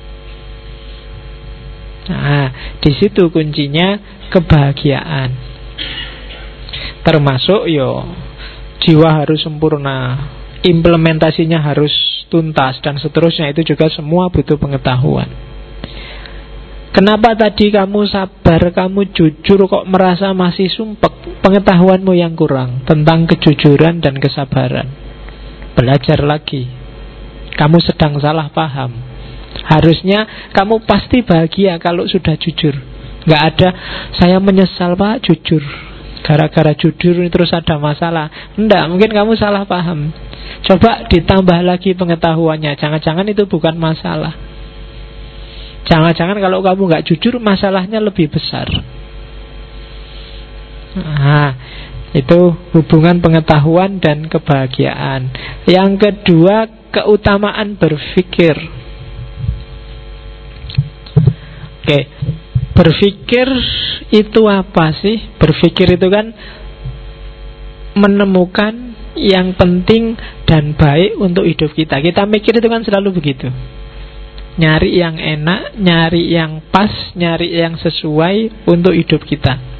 Nah, di situ kuncinya kebahagiaan. Termasuk jiwa harus sempurna, implementasinya harus tuntas dan seterusnya. Itu juga semua butuh pengetahuan. Kenapa tadi kamu sabar, kamu jujur kok merasa masih sumpek? Pengetahuanmu yang kurang tentang kejujuran dan kesabaran. Belajar lagi. Kamu sedang salah paham. Harusnya kamu pasti bahagia kalau sudah jujur. Gak ada saya menyesal Pak jujur, gara-gara jujur terus ada masalah. Enggak, mungkin kamu salah paham. Coba ditambah lagi pengetahuannya. Jangan-jangan itu bukan masalah. Jangan-jangan kalau kamu gak jujur, masalahnya lebih besar. Nah, itu hubungan pengetahuan dan kebahagiaan. Yang kedua, keutamaan berpikir. Oke, berpikir itu apa sih? Berpikir itu kan menemukan yang penting dan baik untuk hidup kita. Kita mikir itu kan selalu begitu. Nyari yang enak, nyari yang pas, nyari yang sesuai untuk hidup kita.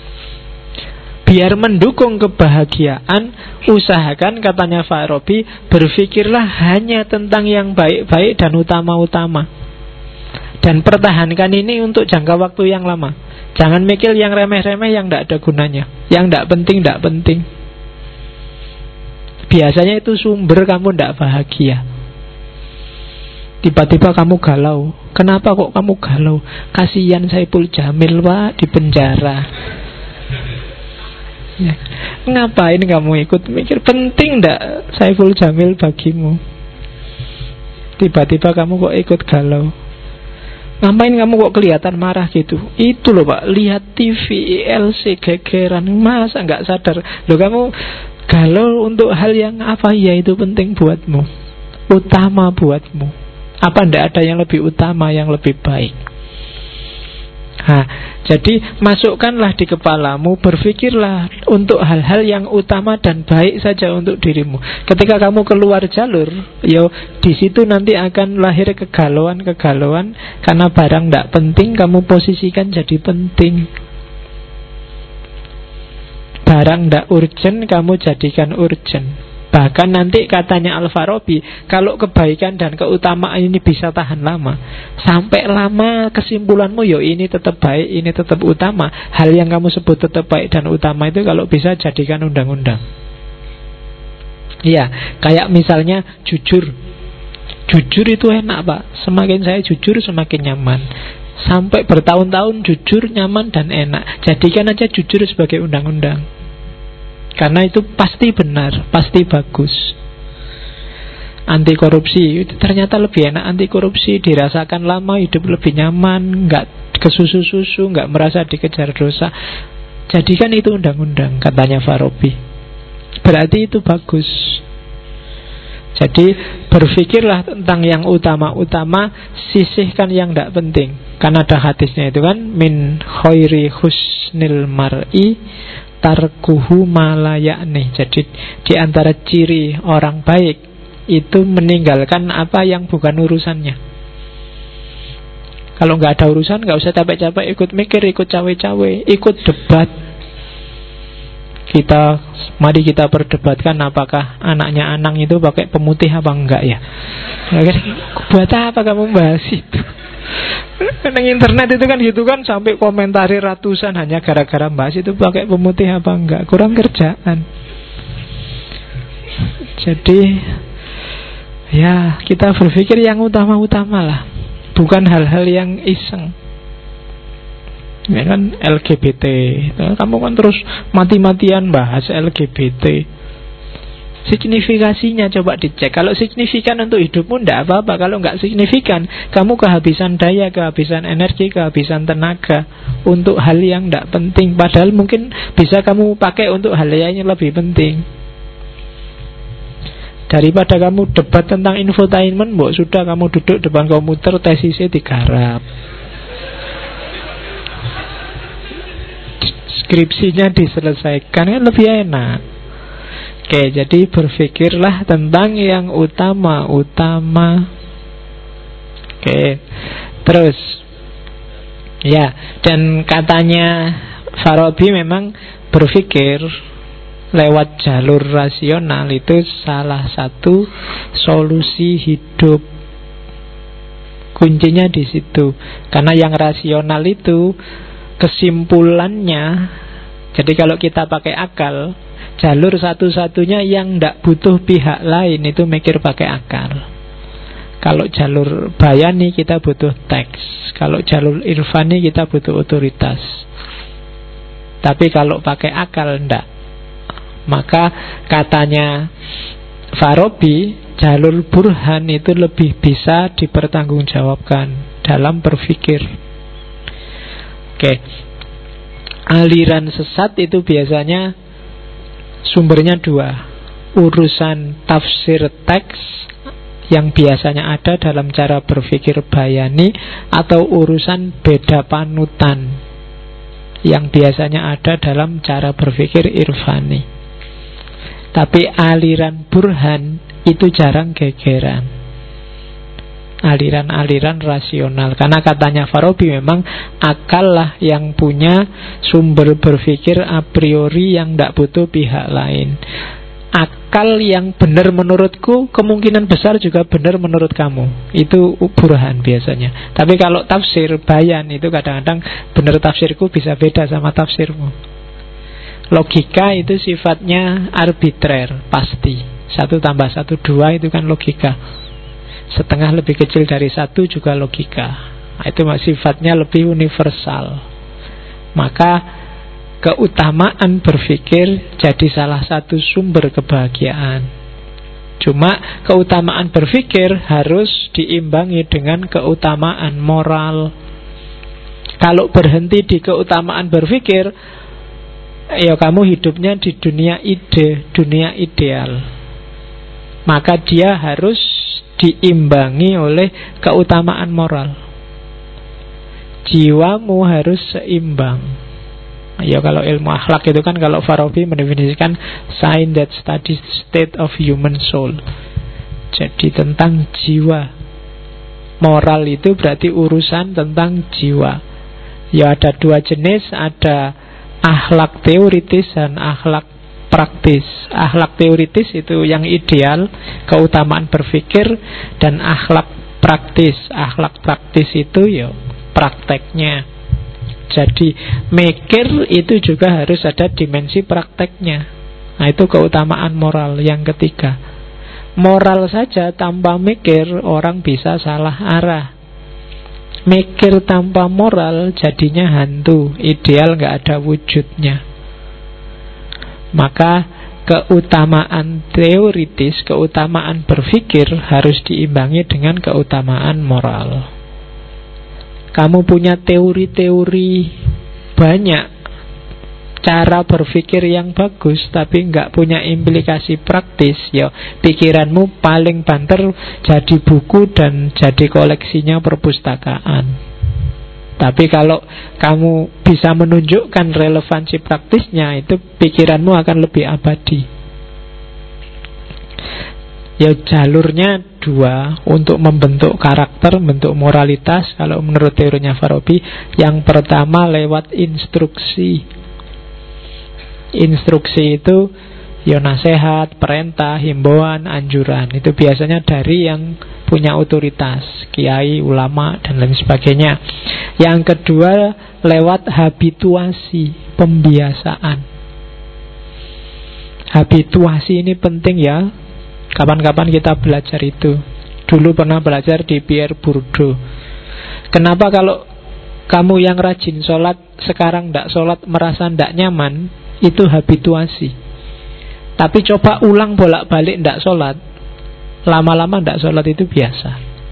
Biar mendukung kebahagiaan, usahakan, katanya Farabi, berpikirlah hanya tentang yang baik-baik dan utama-utama. Dan pertahankan ini untuk jangka waktu yang lama. Jangan mikir yang remeh-remeh, yang tidak ada gunanya, yang tidak penting. Biasanya itu sumber kamu tidak bahagia. Tiba-tiba kamu galau. Kenapa kok kamu galau? Kasihan Saipul Jamil Pak di penjara. Ya. Ngapain kamu ikut mikir? Penting ndak Saiful Jamil bagimu? Tiba-tiba kamu kok ikut galau. Ngapain kamu kok kelihatan marah gitu? Itu loh Pak, lihat TV, ILC, gegeran. Masa nggak sadar? Loh kamu galau untuk hal yang apa ya itu penting buatmu, utama buatmu. Apa ndak ada yang lebih utama, yang lebih baik? Nah, jadi masukkanlah di kepalamu, berpikirlah untuk hal-hal yang utama dan baik saja untuk dirimu. Ketika kamu keluar jalur, di situ nanti akan lahir kegalauan karena barang tidak penting kamu posisikan jadi penting. Barang tidak urgent kamu jadikan urgent. Bahkan nanti katanya Al-Farabi, kalau kebaikan dan keutamaan ini bisa tahan lama, sampai lama kesimpulanmu ini tetap baik, ini tetap utama. Hal yang kamu sebut tetap baik dan utama itu kalau bisa jadikan undang-undang. Iya, kayak misalnya jujur. Jujur itu enak Pak. Semakin saya jujur semakin nyaman. Sampai bertahun-tahun jujur, nyaman dan enak. Jadikan aja jujur sebagai undang-undang. Karena itu pasti benar, pasti bagus. Anti korupsi itu ternyata lebih enak. Anti korupsi dirasakan lama, hidup lebih nyaman, nggak kesusu-susu, nggak merasa dikejar dosa. Jadikan itu undang-undang, katanya Farabi. berarti itu bagus. Jadi berpikirlah tentang yang utama-utama, sisihkan yang tidak penting. Karena ada hadisnya itu kan, min khairi husnil mar'i tarkuhu malayakni. Jadi di antara ciri orang baik itu meninggalkan apa yang bukan urusannya. Kalau nggak ada urusan, nggak usah capek-capek ikut mikir, ikut cawe-cawe, ikut debat. Mari kita perdebatkan apakah anaknya Anang itu pakai pemutih apa enggak ya. Buat apa kamu bahas itu? Karena internet itu kan gitu kan, sampai komentari ratusan hanya gara-gara bahas itu pakai pemutih apa enggak. Kurang kerjaan. Jadi ya kita berpikir yang utama-utama lah, bukan hal-hal yang iseng. Ya kan LGBT, kamu kan terus mati-matian bahas LGBT. Signifikasinya coba dicek. Kalau signifikan untuk hidupmu tidak apa-apa. Kalau nggak signifikan, kamu kehabisan daya, kehabisan energi, kehabisan tenaga untuk hal yang tidak penting. Padahal mungkin bisa kamu pakai untuk hal yang lebih penting. Daripada kamu debat tentang infotainment, sudah kamu duduk depan komputer, tesisnya digarap, skripsinya diselesaikan, kan lebih enak. Oke, jadi berpikirlah tentang yang utama-utama. Oke, terus ya, dan katanya Farabi memang berpikir lewat jalur rasional itu salah satu solusi hidup. Kuncinya di situ. Karena yang rasional itu kesimpulannya, jadi kalau kita pakai akal, jalur satu-satunya yang tidak butuh pihak lain itu mikir pakai akal. Kalau jalur bayani kita butuh teks, kalau jalur irfani kita butuh otoritas. Tapi kalau pakai akal tidak. Maka katanya Farabi, jalur burhan itu lebih bisa dipertanggungjawabkan dalam berpikir. Oke. Aliran sesat itu biasanya sumbernya dua. Urusan tafsir teks yang biasanya ada dalam cara berpikir bayani, atau urusan beda panutan yang biasanya ada dalam cara berpikir irfani. Tapi aliran burhan itu jarang gegeran, aliran-aliran rasional. Karena katanya Farabi memang akal lah yang punya sumber berpikir a priori yang tidak butuh pihak lain. Akal yang benar menurutku kemungkinan besar juga benar menurut kamu. Itu burhan biasanya. Tapi kalau tafsir bayan itu kadang-kadang benar tafsirku bisa beda sama tafsirmu. Logika itu sifatnya arbitrer, pasti. 1 + 1 2 itu kan logika. Setengah lebih kecil dari 1 juga logika. Itu sifatnya lebih universal. Maka keutamaan berpikir jadi salah satu sumber kebahagiaan. Cuma keutamaan berpikir harus diimbangi dengan keutamaan moral. Kalau berhenti di keutamaan berpikir, ya kamu hidupnya di dunia ide, dunia ideal. Maka dia harus diimbangi oleh keutamaan moral. Jiwamu harus seimbang. Ya kalau ilmu akhlak itu kan, kalau Farabi mendefinisikan science that studies the state of human soul. Jadi tentang jiwa. Moral itu berarti urusan tentang jiwa. Ya ada 2 jenis, ada akhlak teoritis dan akhlak praktis. Akhlak teoritis itu yang ideal, keutamaan berpikir, dan akhlak praktis. Akhlak praktis itu ya prakteknya. Jadi mikir itu juga harus ada dimensi prakteknya. Nah itu keutamaan moral yang ketiga. Moral saja tanpa mikir orang bisa salah arah. Mikir tanpa moral jadinya hantu, ideal nggak ada wujudnya. Maka keutamaan teoritis, keutamaan berpikir harus diimbangi dengan keutamaan moral. Kamu punya teori-teori banyak, cara berpikir yang bagus tapi nggak punya implikasi praktis, ya pikiranmu paling banter jadi buku dan jadi koleksinya perpustakaan. Tapi kalau kamu bisa menunjukkan relevansi praktisnya, itu pikiranmu akan lebih abadi. Ya jalurnya dua untuk membentuk karakter, membentuk moralitas. Kalau menurut teorinya Farabi, yang pertama lewat instruksi. Instruksi itu ya nasihat, perintah, himbauan, anjuran. Itu biasanya dari yang punya otoritas, kiai, ulama, dan lain sebagainya. Yang kedua lewat habituasi, pembiasaan. Habituasi ini penting ya. Kapan-kapan kita belajar itu. Dulu pernah belajar di Pierre Bourdieu. Kenapa kalau kamu yang rajin sholat sekarang tidak sholat merasa tidak nyaman? Itu habituasi. Tapi coba ulang bolak-balik tidak sholat, lama-lama tidak sholat itu biasa.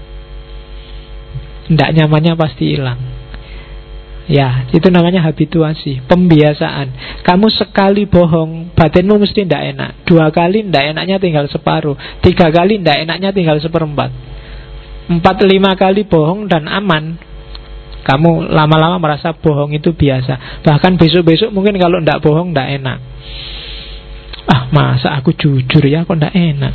Tidak nyamannya pasti hilang. Ya, itu namanya habituasi, pembiasaan. Kamu sekali bohong, batinmu mesti tidak enak. 2 kali tidak enaknya tinggal separuh. 3 kali tidak enaknya tinggal 1/4. 4-5 kali bohong dan aman. Kamu lama-lama merasa bohong itu biasa. Bahkan besok-besok mungkin kalau tidak bohong tidak enak. Ah, masa aku jujur ya, kok tidak enak.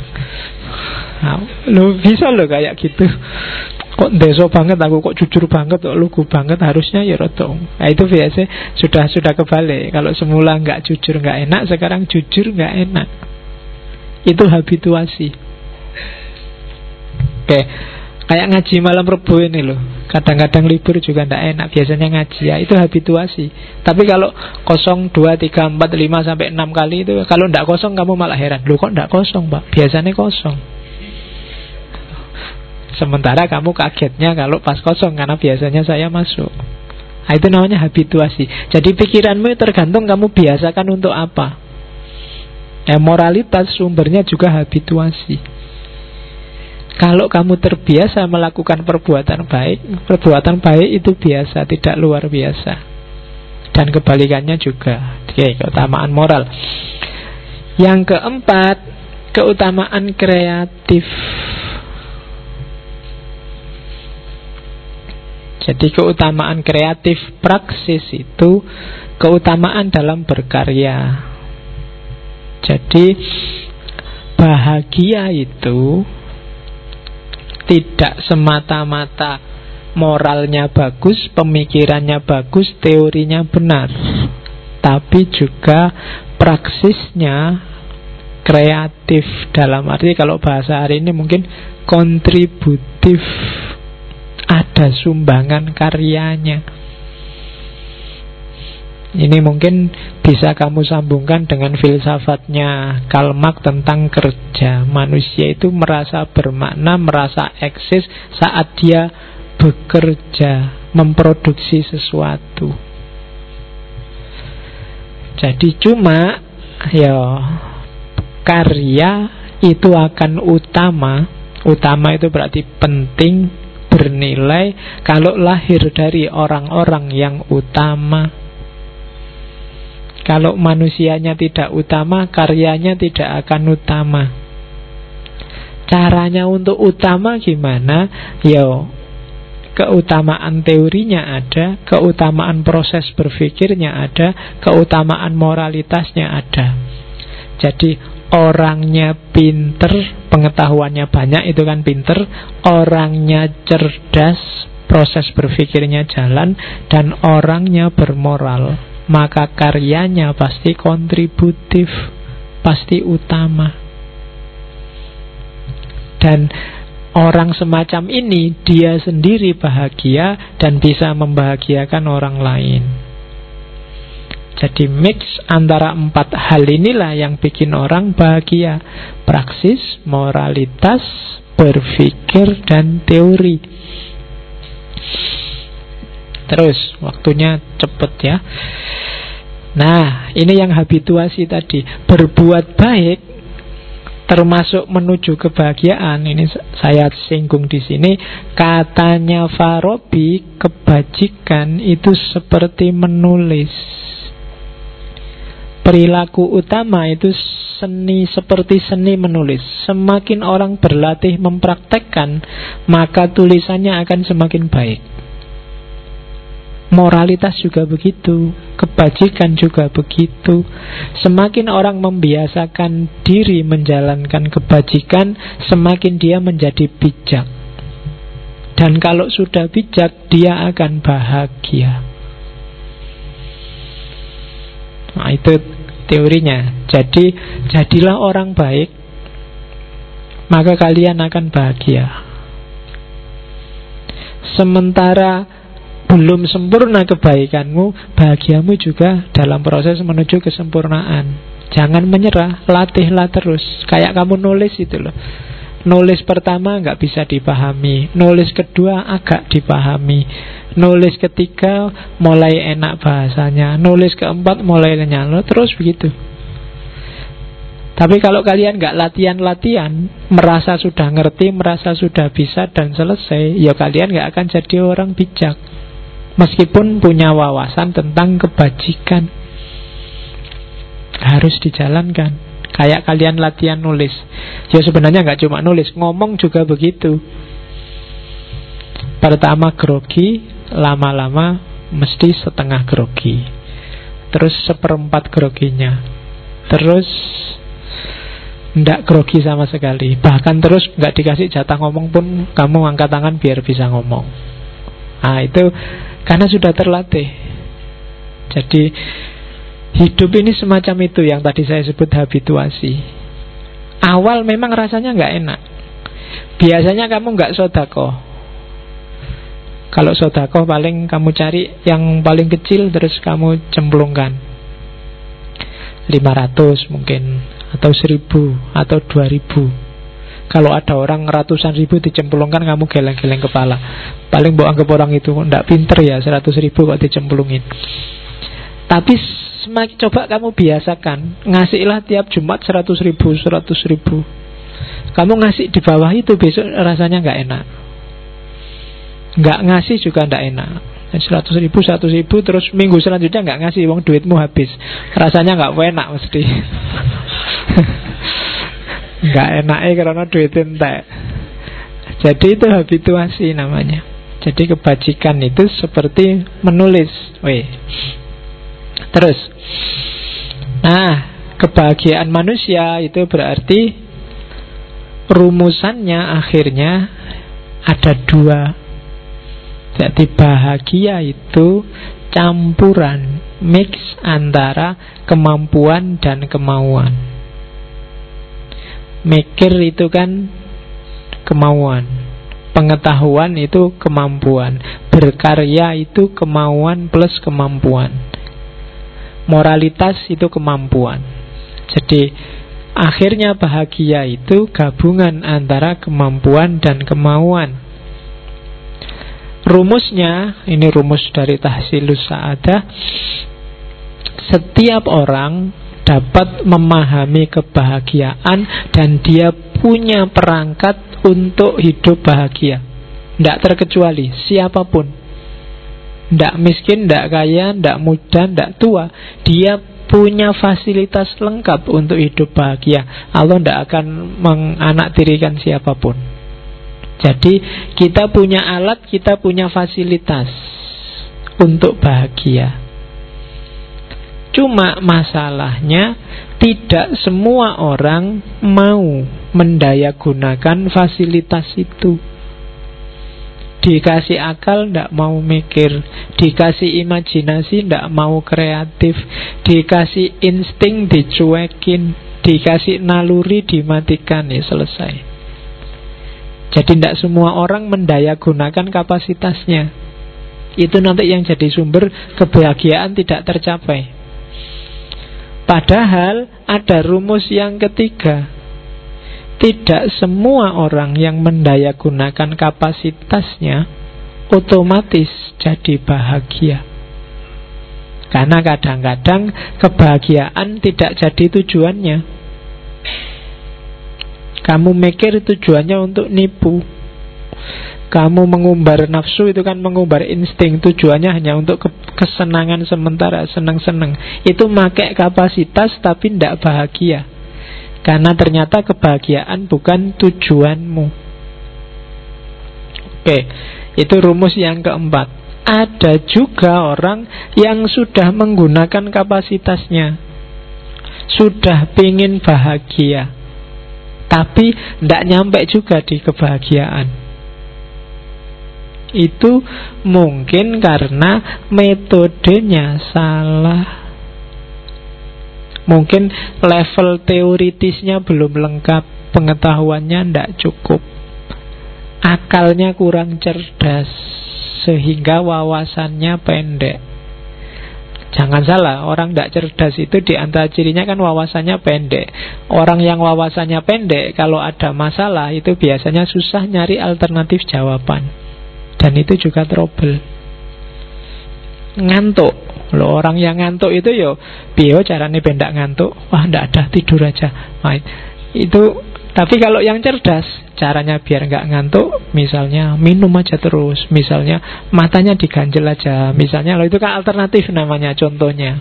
Lo bisa lo kayak gitu. Kok deso banget aku, kok jujur banget, kok lugu banget, harusnya ya rotong. Nah itu biasa sudah kebalik. Kalau semula nggak jujur nggak enak, sekarang jujur nggak enak. Itu habituasi. Oke, kayak ngaji malam Rebo ini loh. Kadang-kadang libur juga nggak enak, biasanya ngaji ya, itu habituasi. Tapi kalau 0, 2, 3, 4, 5 sampai 6 kali itu, kalau nggak kosong kamu malah heran. Loh kok nggak kosong Pak? Biasanya kosong. Sementara kamu kagetnya kalau pas kosong, karena biasanya saya masuk. Nah, itu namanya habituasi. Jadi pikiranmu tergantung kamu biasakan untuk apa. Moralitas sumbernya juga habituasi. Kalau kamu terbiasa melakukan perbuatan baik itu biasa, tidak luar biasa. Dan kebalikannya juga. Oke, keutamaan moral. Yang keempat, keutamaan kreatif. Jadi keutamaan kreatif praksis itu keutamaan dalam berkarya. Jadi bahagia itu tidak semata-mata moralnya bagus, pemikirannya bagus, teorinya benar, tapi juga praksisnya kreatif. Dalam arti kalau bahasa hari ini mungkin kontributif, ada sumbangan karyanya. Ini mungkin bisa kamu sambungkan dengan filsafatnya Karl Marx tentang kerja. Manusia itu merasa bermakna, merasa eksis saat dia bekerja, memproduksi sesuatu. Jadi cuma ya karya itu akan utama. Utama itu berarti penting, bernilai kalau lahir dari orang-orang yang utama. Kalau manusianya tidak utama, karyanya tidak akan utama. Caranya untuk utama gimana? Ya, keutamaan teorinya ada, keutamaan proses berpikirnya ada, keutamaan moralitasnya ada. Jadi orangnya pinter, pengetahuannya banyak, itu kan pinter. Orangnya cerdas, proses berpikirnya jalan, dan orangnya bermoral, maka karyanya pasti kontributif, pasti utama. Dan orang semacam ini dia sendiri bahagia dan bisa membahagiakan orang lain. Jadi mix antara 4 hal inilah yang bikin orang bahagia. Praksis, moralitas, berpikir, dan teori. Terus, waktunya cepet ya. Nah, ini yang habituasi tadi. Berbuat baik termasuk menuju kebahagiaan. Ini saya singgung di sini. Katanya Farabi, kebajikan itu seperti menulis. Perilaku utama itu seni, seperti seni menulis. Semakin orang berlatih mempraktekkan, maka tulisannya akan semakin baik. Moralitas juga begitu, kebajikan juga begitu. Semakin orang membiasakan diri menjalankan kebajikan, semakin dia menjadi bijak. Dan kalau sudah bijak, dia akan bahagia. Nah, itu teorinya. Jadi, jadilah orang baik, maka kalian akan bahagia. Sementara belum sempurna kebaikanmu, bahagiamu juga dalam proses menuju kesempurnaan. Jangan menyerah, latihlah terus. Kayak kamu nulis itu loh. Nulis pertama nggak bisa dipahami, nulis kedua agak dipahami, nulis ketiga mulai enak bahasanya, nulis keempat mulai nyalo, terus begitu. Tapi kalau kalian nggak latihan-latihan, merasa sudah ngerti, merasa sudah bisa dan selesai, ya kalian nggak akan jadi orang bijak. Meskipun punya wawasan tentang kebajikan, harus dijalankan. Kayak kalian latihan nulis. Ya sebenarnya nggak cuma nulis, ngomong juga begitu. Pertama grogi, lama-lama mesti setengah grogi, terus seperempat groginya, terus nggak grogi sama sekali. Bahkan terus nggak dikasih jatah ngomong pun kamu angkat tangan biar bisa ngomong. Nah itu karena sudah terlatih. Jadi hidup ini semacam itu yang tadi saya sebut habituasi. Awal memang rasanya nggak enak. Biasanya kamu nggak sodako. Kalau sodako paling kamu cari yang paling kecil terus kamu cemplungkan 500 mungkin, atau 1000, atau 2000. Kalau ada orang ratusan ribu dicemplungkan, kamu geleng-geleng kepala. Paling bawa anggap orang itu nggak pinter ya, 100.000 kok dicemplungin. Tapi coba kamu biasakan, ngasihlah tiap Jumat 100.000. Kamu ngasih di bawah itu, besok rasanya nggak enak. Nggak ngasih juga nggak enak. 100.000 terus minggu selanjutnya nggak ngasih, wong duitmu habis. Rasanya nggak enak mesti. Nggak enaknya karena duit entek. Jadi itu habituasi namanya. Jadi kebajikan itu seperti menulis. Terus, nah, kebahagiaan manusia itu berarti rumusannya akhirnya ada dua. Jadi bahagia itu campuran, mix antara kemampuan dan kemauan. Mikir itu kan kemauan, pengetahuan itu kemampuan, berkarya itu kemauan plus kemampuan, moralitas itu kemampuan. Jadi akhirnya bahagia itu gabungan antara kemampuan dan kemauan. Rumusnya, ini rumus dari Tahsilus Sa'adah. Setiap orang dapat memahami kebahagiaan dan dia punya perangkat untuk hidup bahagia. Tidak terkecuali siapapun. Tidak miskin, tidak kaya, tidak muda, tidak tua. Dia punya fasilitas lengkap untuk hidup bahagia. Allah tidak akan menganaktirikan siapapun. Jadi kita punya alat, kita punya fasilitas untuk bahagia. Cuma masalahnya tidak semua orang mau mendayagunakan fasilitas itu. Dikasih akal tidak mau mikir, dikasih imajinasi tidak mau kreatif, dikasih insting dicuekin, dikasih naluri dimatikan, ya selesai. Jadi tidak semua orang mendayagunakan kapasitasnya. Itu nanti yang jadi sumber kebahagiaan tidak tercapai. Padahal ada rumus yang ketiga. Tidak semua orang yang mendayagunakan kapasitasnya otomatis jadi bahagia. Karena kadang-kadang kebahagiaan tidak jadi tujuannya. Kamu mikir tujuannya untuk nipu. Kamu mengumbar nafsu itu kan mengumbar insting, tujuannya hanya untuk kesenangan sementara, seneng-seneng. Itu pakai kapasitas tapi tidak bahagia. Karena ternyata kebahagiaan bukan tujuanmu. Oke, itu rumus yang keempat. Ada juga orang yang sudah menggunakan kapasitasnya, sudah pingin bahagia, tapi tidak nyampe juga di kebahagiaan. Itu mungkin karena metodenya salah. Mungkin level teoritisnya belum lengkap, pengetahuannya tidak cukup, akalnya kurang cerdas, sehingga wawasannya pendek. Jangan salah, orang tidak cerdas itu di antara cirinya kan wawasannya pendek. Orang yang wawasannya pendek, kalau ada masalah itu biasanya susah nyari alternatif jawaban. Dan itu juga trouble. Ngantuk. Loh, orang yang ngantuk itu yo piye carane bendak ngantuk? Wah, ndak ada, tidur aja. Nah, itu. Tapi kalau yang cerdas, caranya biar nggak ngantuk, misalnya minum aja terus, misalnya matanya diganjel aja, misalnya, loh itu kan alternatif namanya, contohnya.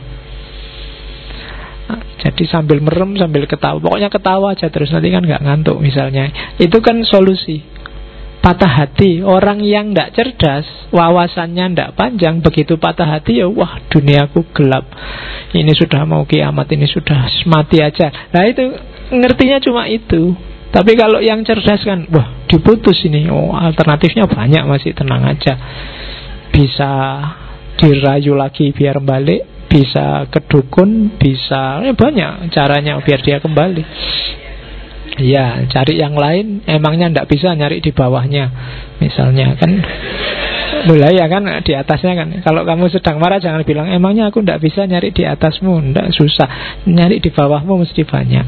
Jadi sambil merem, sambil ketawa, pokoknya ketawa aja terus, nanti kan nggak ngantuk misalnya. Itu kan solusi. Patah hati, orang yang tidak cerdas, wawasannya tidak panjang, begitu patah hati ya wah duniaku gelap, ini sudah mau kiamat, ini sudah mati aja. Nah itu ngertinya cuma itu. Tapi kalau yang cerdas kan, wah diputus ini, oh alternatifnya banyak, masih tenang aja, bisa dirayu lagi biar balik, bisa ke dukun, bisa banyak caranya biar dia kembali. Ya, cari yang lain. Emangnya ndak bisa nyari di bawahnya, misalnya kan. Mulai ya kan di atasnya kan. Kalau kamu sedang marah jangan bilang emangnya aku ndak bisa nyari di atasmu. Ndak, susah. Nyari di bawahmu mesti banyak.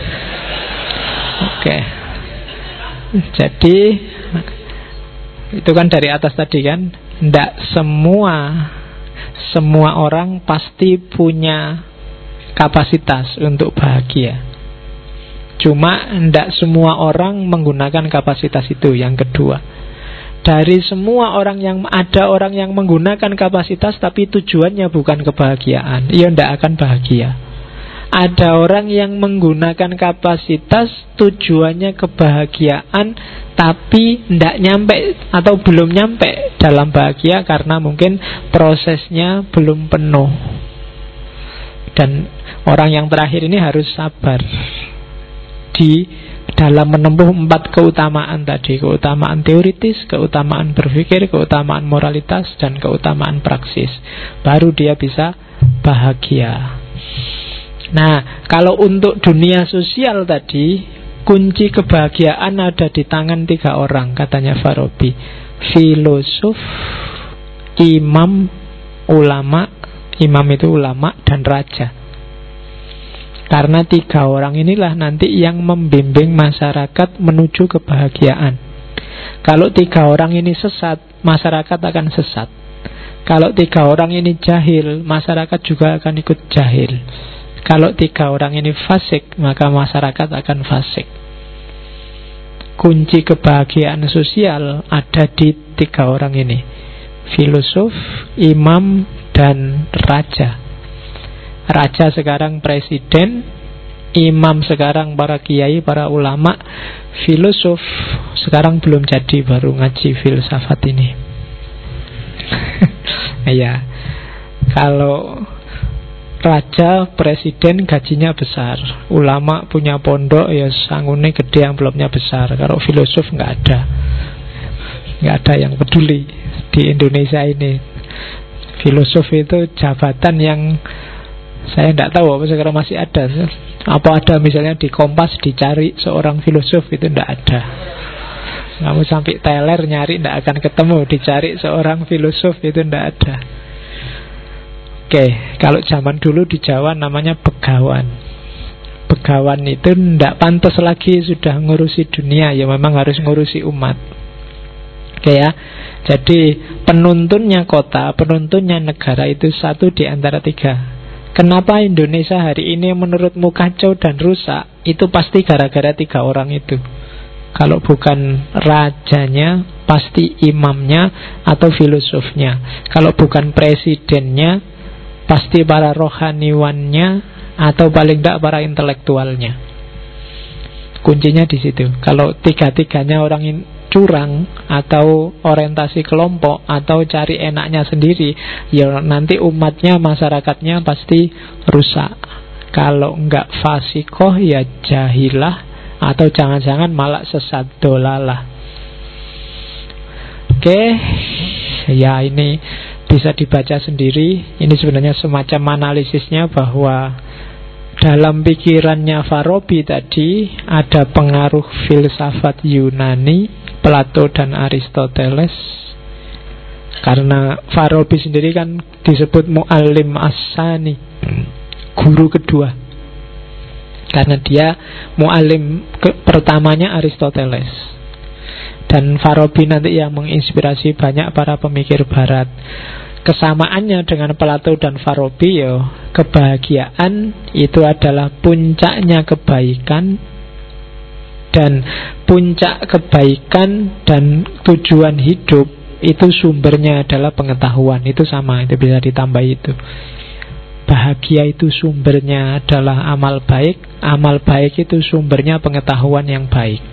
Oke. Jadi itu kan dari atas tadi kan. Ndak semua orang pasti punya kapasitas untuk bahagia. Cuma tidak semua orang menggunakan kapasitas itu. Yang kedua, dari semua orang yang ada, orang yang menggunakan kapasitas tapi tujuannya bukan kebahagiaan, ia tidak akan bahagia. Ada orang yang menggunakan kapasitas tujuannya kebahagiaan tapi tidak nyampe atau belum nyampe dalam bahagia karena mungkin prosesnya belum penuh. Dan orang yang terakhir ini harus sabar di dalam menempuh 4 keutamaan tadi. Keutamaan teoritis, keutamaan berpikir, keutamaan moralitas, dan keutamaan praksis. Baru dia bisa bahagia. Nah, kalau untuk dunia sosial tadi, kunci kebahagiaan ada di tangan 3 orang, katanya Farabi. Filosof, imam, ulama. Imam itu ulama, dan raja. Karena 3 orang inilah nanti yang membimbing masyarakat menuju kebahagiaan. Kalau 3 orang ini sesat, masyarakat akan sesat. Kalau 3 orang ini jahil, masyarakat juga akan ikut jahil. Kalau 3 orang ini fasik, maka masyarakat akan fasik. Kunci kebahagiaan sosial ada di 3 orang ini: filosof, imam, dan raja. Raja sekarang presiden, imam sekarang para kiai, para ulama, filosof sekarang belum jadi, baru ngaji filsafat ini. Ya, kalau raja, presiden gajinya besar, ulama punya pondok ya sangune gede, amplopnya besar. Kalau filosof nggak ada yang peduli di Indonesia ini. Filosof itu jabatan yang saya tidak tahu apa sekarang masih ada. Apa ada misalnya di Kompas dicari seorang filosof, itu tidak ada. Kamu sampai teler nyari tidak akan ketemu. Dicari seorang filosof itu tidak ada. Oke, kalau zaman dulu di Jawa namanya begawan. Begawan itu tidak pantas lagi sudah ngurusi dunia, ya memang harus ngurusi umat. Oke ya. Jadi penuntunnya kota, penuntunnya negara itu satu di antara 3. Kenapa Indonesia hari ini menurutmu kacau dan rusak? Itu pasti gara-gara 3 orang itu. Kalau bukan rajanya, pasti imamnya atau filosofnya. Kalau bukan presidennya, pasti para rohaniwannya atau paling tidak para intelektualnya. Kuncinya di situ. Kalau tiga-tiganya orang curang atau orientasi kelompok atau cari enaknya sendiri, ya nanti umatnya, masyarakatnya pasti rusak. Kalau enggak fasikoh, ya jahilah, atau jangan-jangan malah sesat dolalah. Oke, ya ini bisa dibaca sendiri. Ini sebenarnya semacam analisisnya bahwa dalam pikirannya Farabi tadi ada pengaruh filsafat Yunani, Plato dan Aristoteles. Karena Farabi sendiri kan disebut mu'allim as-sani, guru kedua. Karena dia mu'alim pertamanya Aristoteles. Dan Farabi nanti yang menginspirasi banyak para pemikir barat. Kesamaannya dengan Plato dan Farabi, ya, kebahagiaan itu adalah puncaknya kebaikan. Dan puncak kebaikan dan tujuan hidup itu sumbernya adalah pengetahuan. Itu sama, itu bisa ditambah itu. Bahagia itu sumbernya adalah amal baik. Amal baik itu sumbernya pengetahuan yang baik.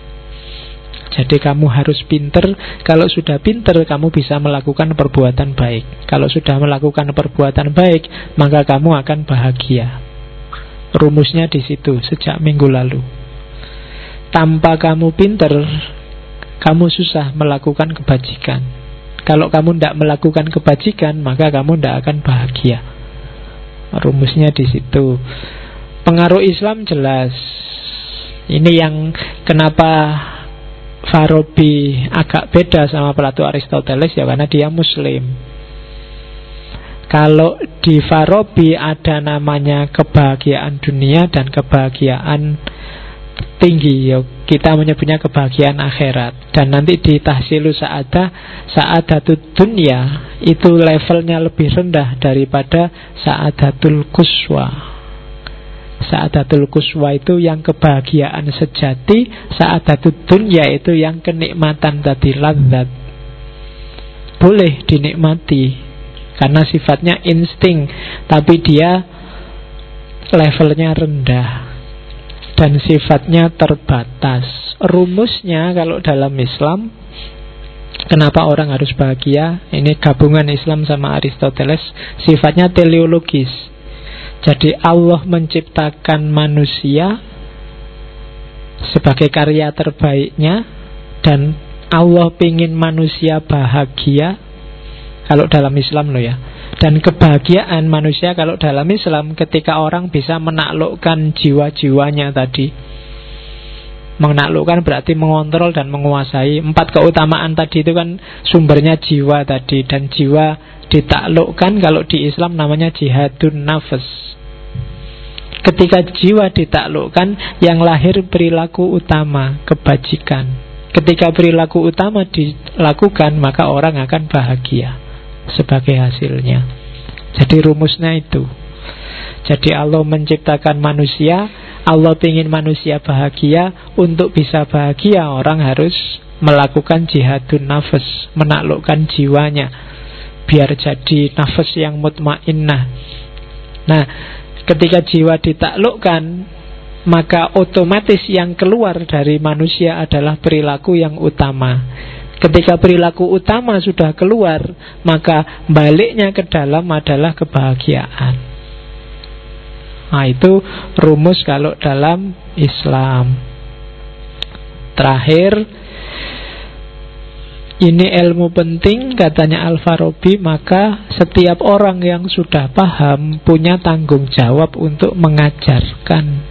Jadi kamu harus pinter. Kalau sudah pinter, kamu bisa melakukan perbuatan baik. Kalau sudah melakukan perbuatan baik, maka kamu akan bahagia. Rumusnya di situ sejak minggu lalu. Tanpa kamu pinter, kamu susah melakukan kebajikan. Kalau kamu tidak melakukan kebajikan, maka kamu tidak akan bahagia. Rumusnya di situ. Pengaruh Islam jelas. Ini yang kenapa Farabi agak beda sama Plato Aristoteles, ya karena dia Muslim. Kalau di Farabi ada namanya kebahagiaan dunia dan kebahagiaan tinggi, ya kita menyebutnya kebahagiaan akhirat. Dan nanti di Tahsilu Sa'adatud Dunya itu levelnya lebih rendah daripada Sa'adatul Quswa. Sa'adatul Quswa itu yang kebahagiaan sejati, Sa'adatud Dunya itu yang kenikmatan tadi, ladzat. Boleh dinikmati karena sifatnya insting, tapi dia levelnya rendah dan sifatnya terbatas. Rumusnya kalau dalam Islam, kenapa orang harus bahagia? Ini gabungan Islam sama Aristoteles, sifatnya teleologis. Jadi Allah menciptakan manusia sebagai karya terbaiknya, dan Allah ingin manusia bahagia. Kalau dalam Islam loh ya. Dan kebahagiaan manusia kalau dalam Islam ketika orang bisa menaklukkan jiwa-jiwanya tadi. Menaklukkan berarti mengontrol dan menguasai. 4 keutamaan tadi itu kan sumbernya jiwa tadi. Dan jiwa ditaklukkan kalau di Islam namanya jihadun nafas. Ketika jiwa ditaklukkan, yang lahir perilaku utama, kebajikan. Ketika perilaku utama dilakukan, maka orang akan bahagia sebagai hasilnya. Jadi rumusnya itu. Jadi Allah menciptakan manusia, Allah ingin manusia bahagia. Untuk bisa bahagia, orang harus melakukan jihadun nafas, menaklukkan jiwanya biar jadi nafas yang mutmainnah. Nah, ketika jiwa ditaklukkan, maka otomatis yang keluar dari manusia adalah perilaku yang utama. Ketika perilaku utama sudah keluar, maka baliknya ke dalam adalah kebahagiaan. Nah, itu rumus kalau dalam Islam. Terakhir, ini ilmu penting katanya Al-Farabi, maka setiap orang yang sudah paham punya tanggung jawab untuk mengajarkan.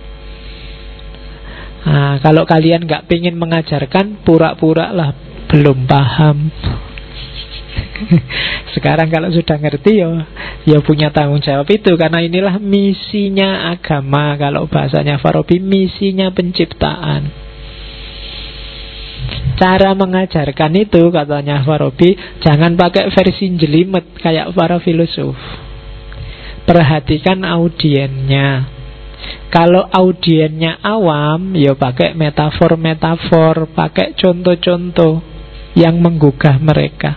Nah, kalau kalian gak pengen mengajarkan, pura-pura lah belum paham. Sekarang kalau sudah ngerti, ya punya tanggung jawab itu. Karena inilah misinya agama. Kalau bahasanya Farabi, misinya penciptaan. Cara mengajarkan itu katanya Farabi, jangan pakai versi jelimet kayak para filosof. Perhatikan audiennya. Kalau audiennya awam, ya pakai metafor-metafor, pakai contoh-contoh yang menggugah mereka.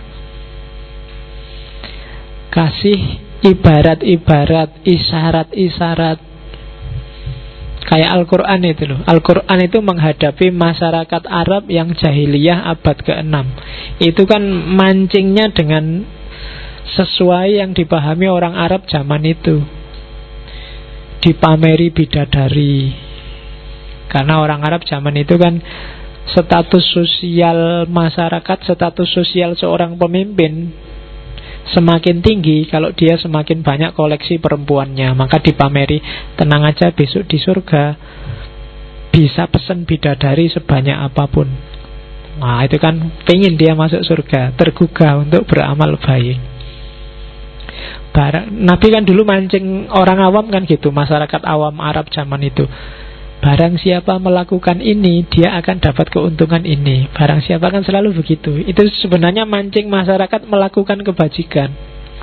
Kasih ibarat-ibarat, isyarat-isyarat. Kayak Al-Quran itu loh. Al-Quran itu menghadapi masyarakat Arab yang jahiliyah abad ke-6. Itu kan mancingnya dengan sesuai yang dipahami orang Arab zaman itu. Dipameri bidadari. Karena orang Arab zaman itu kan status sosial masyarakat, status sosial seorang pemimpin semakin tinggi kalau dia semakin banyak koleksi perempuannya. Maka dipameri, tenang aja besok di surga bisa pesen bidadari sebanyak apapun. Nah itu kan pengen dia masuk surga, tergugah untuk beramal baik. Nabi kan dulu mancing orang awam kan gitu, masyarakat awam Arab zaman itu. Barang siapa melakukan ini, dia akan dapat keuntungan ini. Barang siapa kan selalu begitu. Itu sebenarnya mancing masyarakat melakukan kebajikan.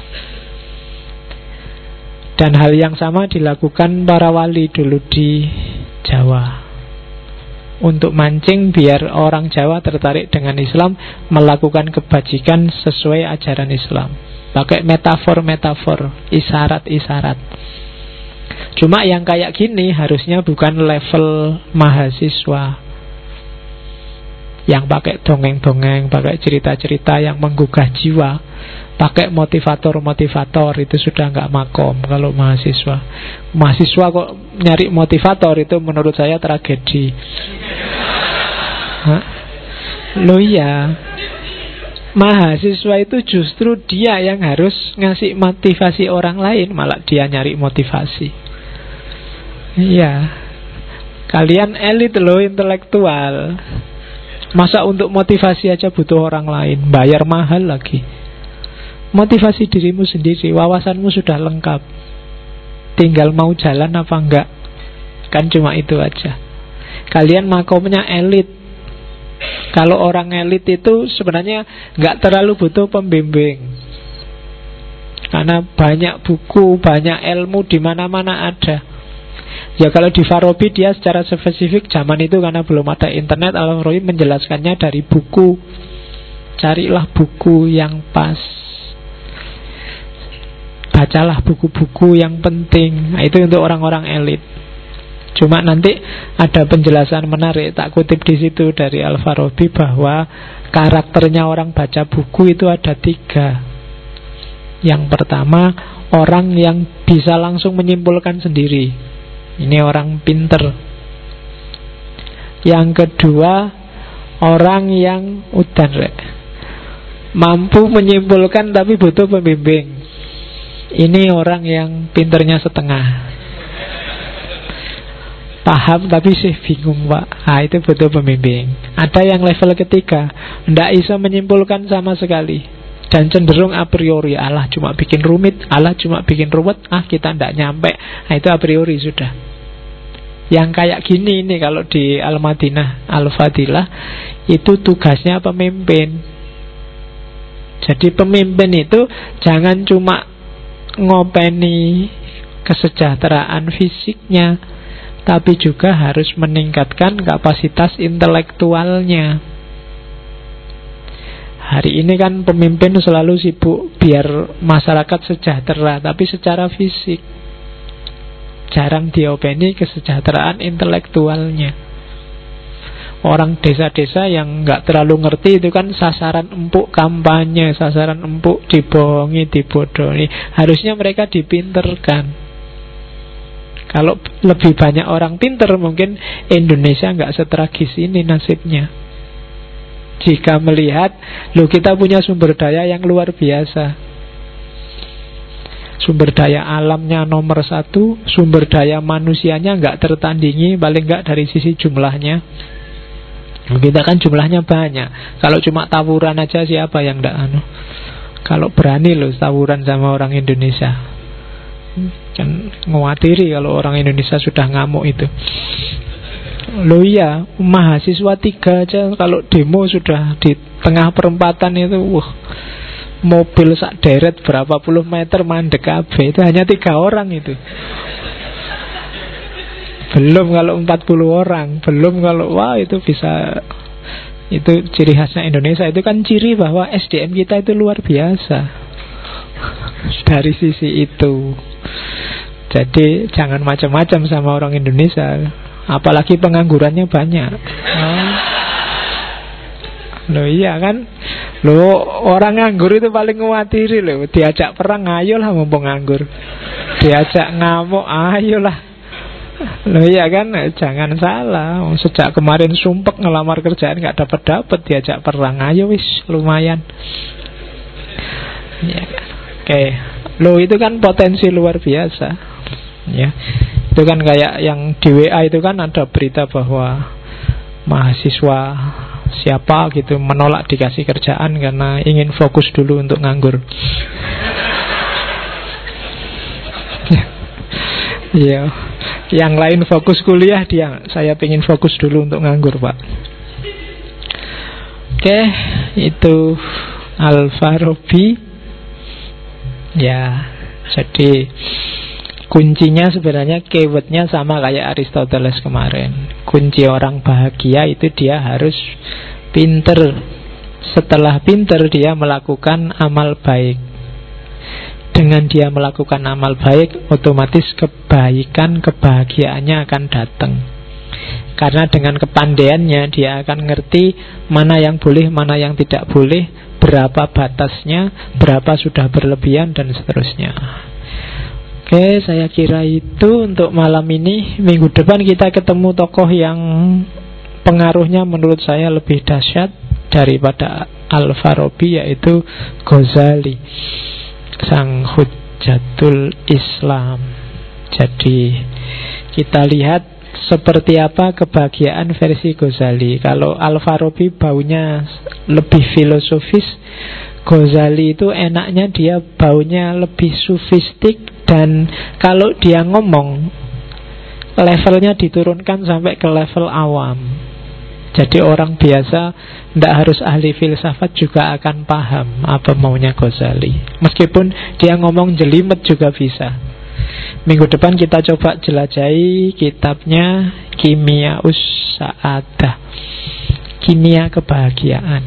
Dan hal yang sama dilakukan para wali dulu di Jawa. Untuk mancing biar orang Jawa tertarik dengan Islam, melakukan kebajikan sesuai ajaran Islam. Pakai metafor-metafor, isyarat-isyarat. Cuma yang kayak gini harusnya bukan level mahasiswa yang pakai dongeng-dongeng, pakai cerita-cerita yang menggugah jiwa, pakai motivator-motivator. Itu sudah nggak makom kalau mahasiswa. Mahasiswa kok nyari motivator, itu menurut saya tragedi. Loh iya, mahasiswa itu justru dia yang harus ngasih motivasi orang lain, malah dia nyari motivasi. Iya, kalian elit loh, intelektual. Masa untuk motivasi aja butuh orang lain, bayar mahal lagi. Motivasi dirimu sendiri, wawasanmu sudah lengkap. Tinggal mau jalan apa enggak. Kan cuma itu aja. Kalian makomnya elit. Kalau orang elit itu sebenarnya nggak terlalu butuh pembimbing, karena banyak buku, banyak ilmu di mana-mana ada. Ya kalau di Farabi dia secara spesifik zaman itu karena belum ada internet, Al-Farabi menjelaskannya dari buku. Carilah buku yang pas, bacalah buku-buku yang penting. Nah, itu untuk orang-orang elit. Cuma nanti ada penjelasan menarik, tak kutip di situ dari Al-Farabi, bahwa karakternya orang baca buku itu ada 3. Yang pertama, orang yang bisa langsung menyimpulkan sendiri. Ini orang pinter. Yang kedua, orang yang mampu menyimpulkan tapi butuh pembimbing. Ini orang yang pinternya setengah, paham tapi sih bingung pak. Nah itu butuh pembimbing. Ada yang level ketiga, tidak bisa menyimpulkan sama sekali dan cenderung a priori, Allah cuma bikin rumit, Allah cuma bikin ruwet, kita tidak nyampe. Nah itu a priori sudah. Yang kayak gini ini kalau di Al-Madinah Al-Fadilah itu tugasnya pemimpin. Jadi pemimpin itu jangan cuma ngopeni kesejahteraan fisiknya, tapi juga harus meningkatkan kapasitas intelektualnya. Hari ini kan pemimpin selalu sibuk biar masyarakat sejahtera, tapi secara fisik jarang diopeni kesejahteraan intelektualnya. Orang desa-desa yang nggak terlalu ngerti itu kan sasaran empuk kampanye, sasaran empuk dibohongi, dibodohi. Harusnya mereka dipinterkan. Kalau lebih banyak orang pinter, mungkin Indonesia nggak setragis ini nasibnya. Jika melihat, loh kita punya sumber daya yang luar biasa. Sumber daya alamnya nomor 1, sumber daya manusianya nggak tertandingi, paling nggak dari sisi jumlahnya. Kita kan jumlahnya banyak. Kalau cuma tawuran aja siapa yang ndak Kalau berani loh tawuran sama orang Indonesia. Kan ngawatiri kalau orang Indonesia sudah ngamuk itu. Loh iya, mahasiswa 3 aja kalau demo sudah di tengah perempatan itu, mobil sak deret berapa puluh meter mandek kabeh. Itu hanya 3 orang itu. Belum kalau 40 orang. Belum kalau wah itu bisa. Itu ciri khasnya Indonesia. Itu kan ciri bahwa SDM kita itu luar biasa. Dari sisi itu. Jadi jangan macam-macam sama orang Indonesia. Apalagi penganggurannya banyak. Loh iya kan. Loh orang nganggur itu paling ngewatiri loh. Diajak perang ayolah mumpung nganggur. Diajak ngamuk ayolah. Loh iya kan. Jangan salah. Sejak kemarin sumpek ngelamar kerjaan gak dapat-dapat, diajak perang ayo wis lumayan. Ya kan. Oke. Loh itu kan potensi luar biasa. Ya. Itu kan kayak yang di WA itu kan ada berita bahwa mahasiswa siapa gitu menolak dikasih kerjaan karena ingin fokus dulu untuk nganggur. Iya. Yang lain fokus kuliah, dia saya pengen fokus dulu untuk nganggur, Pak. Oke, itu Al-Farabi. Ya, jadi kuncinya sebenarnya keywordnya sama kayak Aristoteles kemarin. Kunci orang bahagia itu dia harus pinter. Setelah pinter dia melakukan amal baik. Dengan dia melakukan amal baik, otomatis kebaikan, kebahagiaannya akan datang. Karena dengan kepandaiannya dia akan ngerti mana yang boleh, mana yang tidak boleh, berapa batasnya, berapa sudah berlebihan, dan seterusnya. Oke, saya kira itu untuk malam ini. Minggu depan kita ketemu tokoh yang pengaruhnya menurut saya lebih dahsyat daripada Al-Farabi, yaitu Ghazali, sang Hujjatul Islam. Jadi kita lihat seperti apa kebahagiaan versi Ghazali. Kalau Al-Farabi baunya lebih filosofis, Ghazali itu enaknya dia baunya lebih sufistik. Dan kalau dia ngomong, levelnya diturunkan sampai ke level awam. Jadi orang biasa, tidak harus ahli filsafat juga akan paham apa maunya Ghazali. Meskipun dia ngomong jelimet juga bisa. Minggu depan kita coba jelajahi kitabnya Kimiaus Sa'adah, Kimia Kebahagiaan.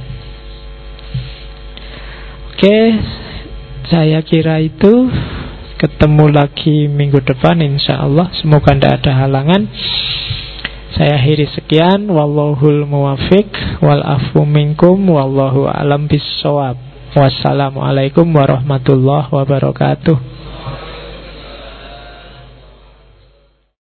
Oke, saya kira itu. Ketemu lagi minggu depan insya Allah. Semoga tidak ada halangan. Saya akhiri sekian. Wallahul muwafiq wal afu minkum wallahu a'lam bissawab. Wassalamualaikum warahmatullahi wabarakatuh.